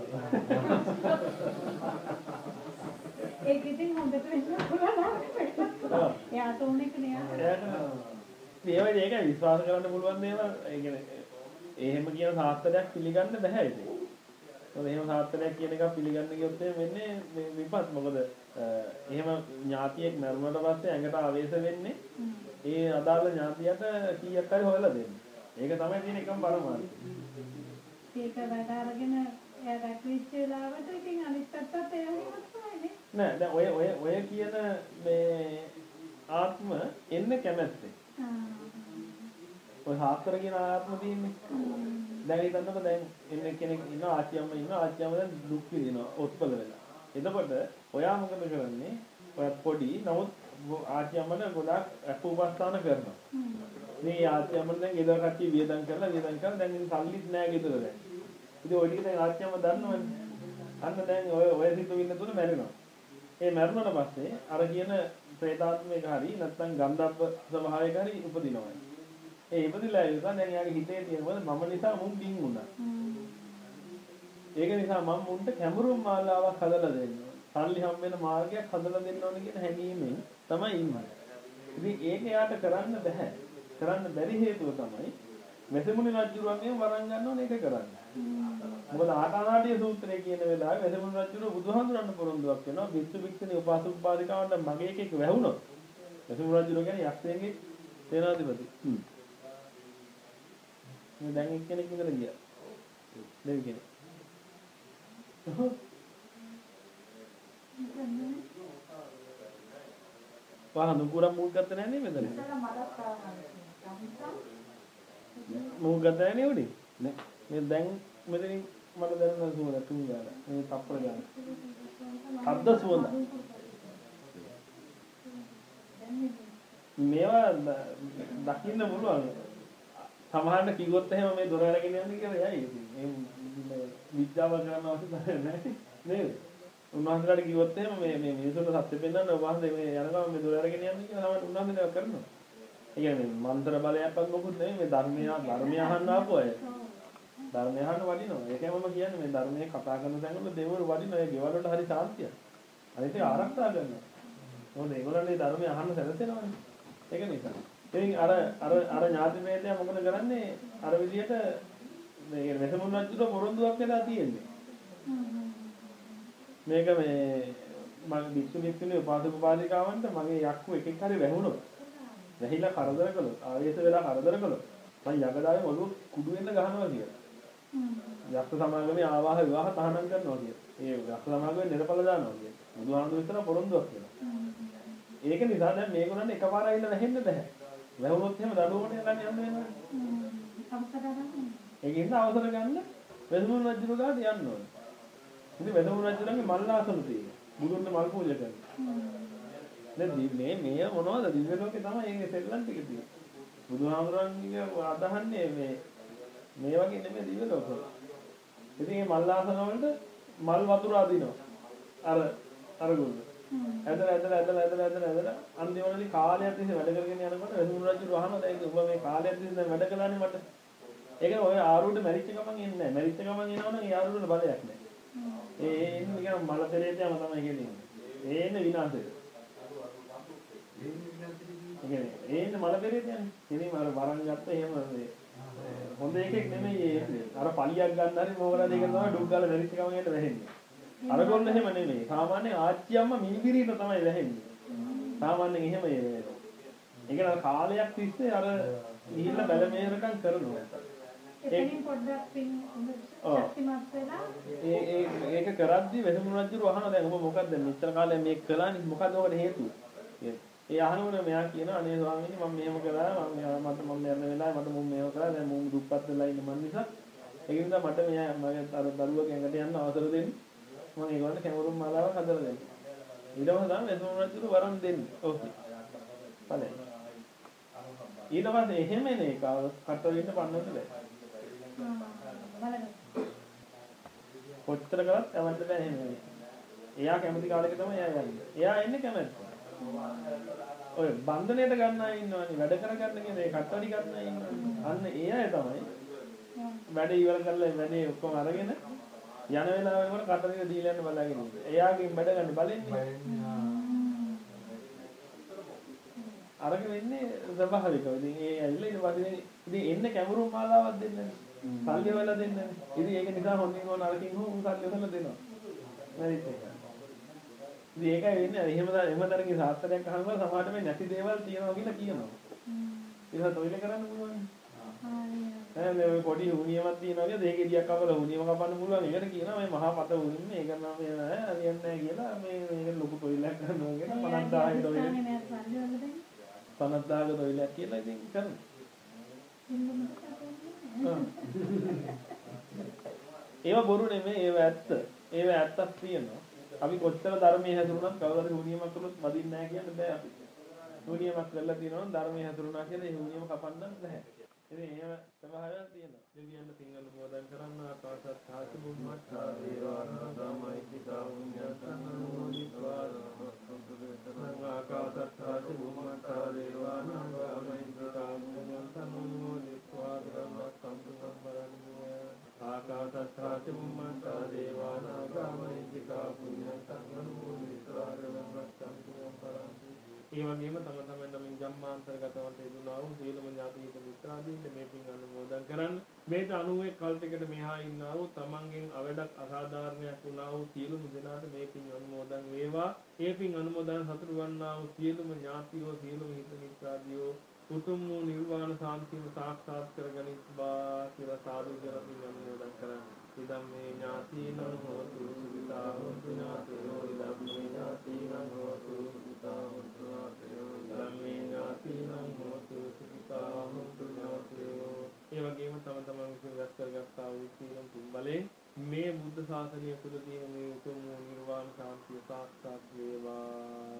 ඒක ඉතින් හොඳට වෙන්න පුළුවන්. එයාට ඕනේ කනේ. එයාට මේ වගේ ඒක විශ්වාස කරන්න පුළුවන් දේවල් ඒ කියන්නේ එහෙම කියන සාස්ත්‍රයක් පිළිගන්න බෑ ඉතින්. මොකද එහෙම සාස්ත්‍රයක් කියන එකක් පිළිගන්න ගියොත් වෙන්නේ මේ විපත්. මොකද එහෙම ඥාතියෙක් මරුණට පස්සේ ඇඟට ආවේශ වෙන්නේ ඒ අදාළ ඥාතියට කීයක් හරි හොයලා දෙන්න. ඒක තමයි තියෙන එකම පරමාර්ථය. ඒක වැඩ අරගෙන එයා රැක්විච් වෙලාවට ඉතින් අනිත් පැත්තත් ඒ වගේම තමයි නෑ දැන් ඔය ඔය ඔය කියන මේ ආත්ම එන්නේ කැමැත්තෙන්. ඔය හාස්තර කියන ආත්ම තියෙන්නේ. දැන් හිතන්නකො දැන් එන්නේ කෙනෙක් ඉන්න ආච්චියම්ම ඉන්න ආච්චියම්ම දැන් දුක් විඳිනවා ඔත්පල වෙලා. එතකොට ඔයා මොකද කරන්නේ? ඔය පොඩි නමුත් ආච්චියම්මට ගොඩාක් අපෝපස්ථාන කරනවා. මේ ආච්චියම්මට දැන් ගෙදර කට්ටිය වියදම් කරලා වියදම් කරලා දැන් ඉතින් සල්ලිත් නෑ ගෙදර දැන්. ඉතින් ඔය ටික දැන් ආච්චියම්ම දන්නවනේ. අන්න දැන් ඔය ඔය සිතු වින්න තුන මැරෙනවා. ඒ මැරුණාට පස්සේ අර කියන ප්‍රේතාත්මයක හරි නැත්නම් ගන්ධබ්බ ස්වභාවයක හරි උපදිනවා. ඒ ඉපදිලා ඉතින් දැන් යාගේ හිතේ තියෙන මොකද මම නිසා මුන් බින් වුණා. ඒක නිසා මම මුන්ට කැමරුම් මාලාවක් හදලා දෙන්න ඕනේ. සල්ලි හම් වෙන මාර්ගයක් හදලා දෙන්න ඕනේ කියන හැඟීමෙන් තමයි ඉන්නේ. ඉතින් ඒක යාට කරන්න බෑ. කරන්න බැරි හේතුව තමයි මෙසමුනි රජුරුවන්ගෙන් වරන් ගන්න ඕනේ ඒක කරන්න. මොකද ආකානාටිය සූත්‍රය කියන වෙලාවේ මෙසමුනි රජුරුව බුදුහාමුදුරන් පොරොන්දුවක් වෙනවා වික්ෂු වික්ෂුණී උපාසක උපාසිකාවන්ට මගේ එකෙක් වැහුණොත් මෙසමුනි රජුරුව කියන්නේ යක්ෂයන්ගේ සේනාධිපති. හ්ම්. මේ දැන් එක්කෙනෙක් විතර ගියා. දෙවි කෙනෙක්. වහන නුකුරම් මුල් ගත්ත නැහැ නේ මෙතන. මුල් ගත්ත නැහැ නේ උඩේ. නෑ. මේ දැන් මෙතනින් මට දැනෙන සුවඳ තුන් ගාලා. මේ තප්පර ගාලා. අද්ද සුවඳ. මේවා දකින්න පුළුවන්. සමහරට කිව්වොත් එහෙම මේ දොර අරගෙන යන්නේ කියලා යයි ඉතින්. මේ විද්‍යාව කරන්න අවශ්‍ය නැහැ නේද? උන්වහන්සේලාට කිව්වොත් එහෙම මේ මේ මිනිසුන්ට සත්‍ය පෙන්වන්න උන්වහන්සේ මේ යනකම් මේ දොර අරගෙන යන්නේ කියලා තමයි උන්වහන්සේ කරනවා. ඒ කියන්නේ මන්ත්‍ර බලයක්වත් මොකුත් නෙමෙයි මේ ධර්මය ධර්මය අහන්න ආපු අය. ධර්මය අහන්න වඩිනවා. ඒකම මම කියන්නේ මේ ධර්මයේ කතා කරන තැන්වල දෙවිවරු වඩිනවා. ඒ ගෙවල් වලට හරි ශාන්තිය. අනිත් ඒ ආරක්ෂා කරනවා. මොකද ඒගොල්ලන්ගේ ධර්මය අහන්න සැලසෙනවනේ. ඒක නිසා. ඉතින් අර අර අර ඥාති වේදයා මොකද කරන්නේ? අර විදියට මේ මෙසමුන් රජුට පොරොන්දුවක් වෙලා තියෙන්නේ. මේක මේ මම වික්ෂු වික්ෂුණී උපාසක උපාසිකාවන්ට මගේ යක්කු එකෙක් හරි වැහුණොත් වැහිලා කරදර කළොත් ආවේශ වෙලා කරදර කළොත් මම යකඩාවේ ඔළුව කුඩු වෙන්න ගහනවා කියලා. යක්ෂ සමාගමේ ආවාහ විවාහ තහනම් කරනවා කියලා. ඒ යක්ෂ සමාගමේ නිරපල දානවා කියලා. බුදුහාමුදුරු විතර පොරොන්දුවක් කියලා. ඒක නිසා දැන් මේගොල්ලන්ට එකපාර ඇවිල්ලා වැහෙන්න බෑ. වැහුනොත් එහෙම දඩුවමනේ ළඟ යන්න වෙනවා. අවසර ගන්න. ඒකින්ද අවසර ගන්න වෙසමුණු රජුගේ ගාට යන්න ඕනේ. ඉතින් වෙසමුණු රජුගේ මල් ආසන තියෙනවා. බුදුන්ට මල් පූජා කරනවා. දැන් මේ මේ මොනවද දිව්‍ය ලෝකේ තමයි මේ සෙල්ලම් ටික තියෙන්නේ. බුදුහාමුදුරන්ගේ අදහන්නේ මේ මේ වගේ නෙමෙයි දිව්‍ය ලෝකවල. ඉතින් මේ මල් ආසන වලට මල් වතුර අදිනවා. අර අරගොල්ල. ඇදලා ඇදලා ඇදලා ඇදලා ඇදලා ඇදලා අන්තිමටදී කාලයක් තිස්සේ වැඩ කරගෙන යනකොට වෙසමුණු රජු අහනවා දැන් ඔබ මේ කාලයක් තිස්සේ දැන් වැඩ කළානේ මට. ඒක ඔය ආරුවට මැරිච්ච ගමන් එන්නේ නැහැ. මැරිච්ච ගමන් එනවනම් ඒ ආරුවට බලයක් නැහැ. ඒ එන්නේ නිකන් මල පෙරේතයම තමයි කියන්නේ. ඒ එන්නේ විනාශයට. ඒ කියන්නේ ඒ එන්නේ මල පෙරේතයනේ. ඉතින් අර වරන් ගත්ත එහෙම මේ හොඳ එකෙක් නෙමෙයි ඒ. අර පලියක් ගන්න හරි මොකද ඒක තමයි ඩුක් ගාලා මැරිච්ච ගමන් එන්න වැහෙන්නේ. අරගොල්ල එහෙම නෙමෙයි. සාමාන්‍ය ආච්චි අම්මා මිනිබිරියට තමයි වැහෙන්නේ. සාමාන්‍යයෙන් එහෙම ඒ වෙනවා. ඒක නේද කාලයක් තිස්සේ අර ගිහිල්ලා බැල මෙහෙරකම් කරනවා. එතනින් පොඩ්ඩක් පින් ශක්තිමත් වෙලා ඒ ඒ ඒක කරද්දි වෙසමුණු රජුරු අහනවා දැන් ඔබ මොකක්ද මෙච්චර කාලයක් මේක කළානේ මොකද්ද ඔකට හේතුව? ඒ අහනකොට මෙයා කියනවා අනේ ස්වාමීනි මම මෙහෙම කළා මම මට මම මරන වෙලාවේ මට මුන් මෙහෙම කළා දැන් මුන් දුප්පත් වෙලා ඉන්න මන් නිසා ඒක නිසා මට මෙයා මගේ අර දරුවා ගැඟට යන්න අවසර දෙන්න මම ඒගොල්ලන්ට කැමරුම් මාලාවක් හදලා දෙන්න. ඊට පස්සේ තමයි වෙසමුණු රජුරු වරන් දෙන්නේ. ඕකේ. බලන්න. ඊට පස්සේ එහෙම එන එක කට වෙන්න පන්නන්න බෑ. කොච්චර කරත් ඇවන්ට බෑ එහෙම. එයා කැමති කාලෙක තමයි එයා යන්නේ. එයා එන්නේ කැමැත්ත. ඔය බන්ධනයට ගන්න අය ඉන්නවනේ වැඩ කරගන්න කියන ඒ කට්ටඩි ගන්න අය ඉන්නවනේ. අන්න ඒ අය තමයි වැඩ ඉවර කරලා වැඩේ ඔක්කොම අරගෙන යන වෙලාවෙකට කට්ටඩිය දීලා යන්න බලාගෙන ඉන්නේ. එයාගෙන් වැඩ ගන්න බලන්නේ. අරගෙන ඉන්නේ ස්වභාවිකව. ඉතින් ඒ ඇවිල්ලා ඊට පස්සේ ඉතින් එන්න කැමරු මාලාවක් දෙන්නේ. සල්ලි වල දෙන්නේ. ඉතින් ඒක නිසා හොන්නින් හොන අරකින් හෝ උන් සල්ලි වල දෙනවා. නැරිත් එක. ඉතින් ඒකයි වෙන්නේ. එහෙම එහෙම තරගේ සාස්ත්‍රයක් අහනම සමහරට මේ නැති දේවල් තියෙනවා කියලා කියනවා. ඒක තොইল කරන්න පුළුවන්. හරි. මේ පොඩි හුනියමක් තියෙනවා කියලා දෙක ගෙඩියක් කපලා හුනියම කපන්න පුළුවන්. ඒකට කියනවා මේ මහා පත හුනින්නේ. ඒක නම් මේ නෑ හරියන්නේ නෑ කියලා මේ මේක ලොකු තොইলයක් කරනවා කියලා පනස් දාහක් තොইল. පනස් දාහක තොইলයක් කියලා ඉතින් කරනවා. ඒවා බොරු නෙමෙයි ඒවා ඇත්ත. ඒවා ඇත්තක් තියෙනවා. අපි කොච්චර ධර්මයේ හැදුණත් කවදාද හුනියමක් කළොත් වදින්නේ නැහැ කියන්න බෑ අපි. හුනියමක් කරලා තියෙනවා ධර්මයේ හැදුණා කියලා ඒ හුනියම කපන්න බෑ. ඉතින් එහෙම සමහරවල් තියෙනවා. දෙවියන් සිංහල මොදන් කරන්න ආකාශත් සාසු බුම්මත්තා දේවානාගාමයි පිතා උඤ්ඤතනෝදිත්වා ආකාශත් සාසු බුම්මත්තා දේවානාගාමයි පිතා උඤ්ඤතනෝදිත්වා ධම්මස්සම්පරන්නේ ආකාශත් සාසු බුම්මත්තා දේවානාගාමයි පිතා උඤ්ඤතනෝදිත්වා ධම්මස්සම්පරන්නේ. ඒ වගේම තම තමන් නමින් ජම්මාන්තරගතවන්ට යෙදුණා වූ සියලුම ඥාතීන් මිත්‍රාදීන්ට මේ පින් අනුමෝදන් කරන්න. මේට අනුවේ කල්පයකට මෙහා ඉන්නා වූ තමන්ගෙන් අවඩක් අසාධාරණයක් වුණා වූ සියලුම දෙනාට මේ පින් අනුමෝදන් වේවා. ඒ පින් අනුමෝදන් සතුටු වන්නා වූ සියලුම ඥාතීෝ සියලුම හිත මිත්‍රාදීෝ උතුම් වූ නිර්වාණ සාන්තිය සාක්ෂාත් කරගනිත්වා කියලා සාදු කියලා පින් අනුමෝදන් කරන්න. ඉදම් මේ ඥාතීනං හෝතු සුඛිතා හොන්තු ඥාතයෝ ඉදම් මේ ඥාතීනං හෝතු සුඛිතා හොන්තු ඥාතයෝ ඉදම් මේ ඥාතීනං හෝතු සුඛිතා හොන්තු ඥාතයෝ. ඒ වගේම තම තමන් විසින් රැස් කරගත්තා වූ සීලම් තුන් බලයෙන් මේ බුද්ධ ශාසනය තුළ තියෙන මේ උතුම් නිර්වාණ සාන්තිය සාක්ෂාත් වේවා.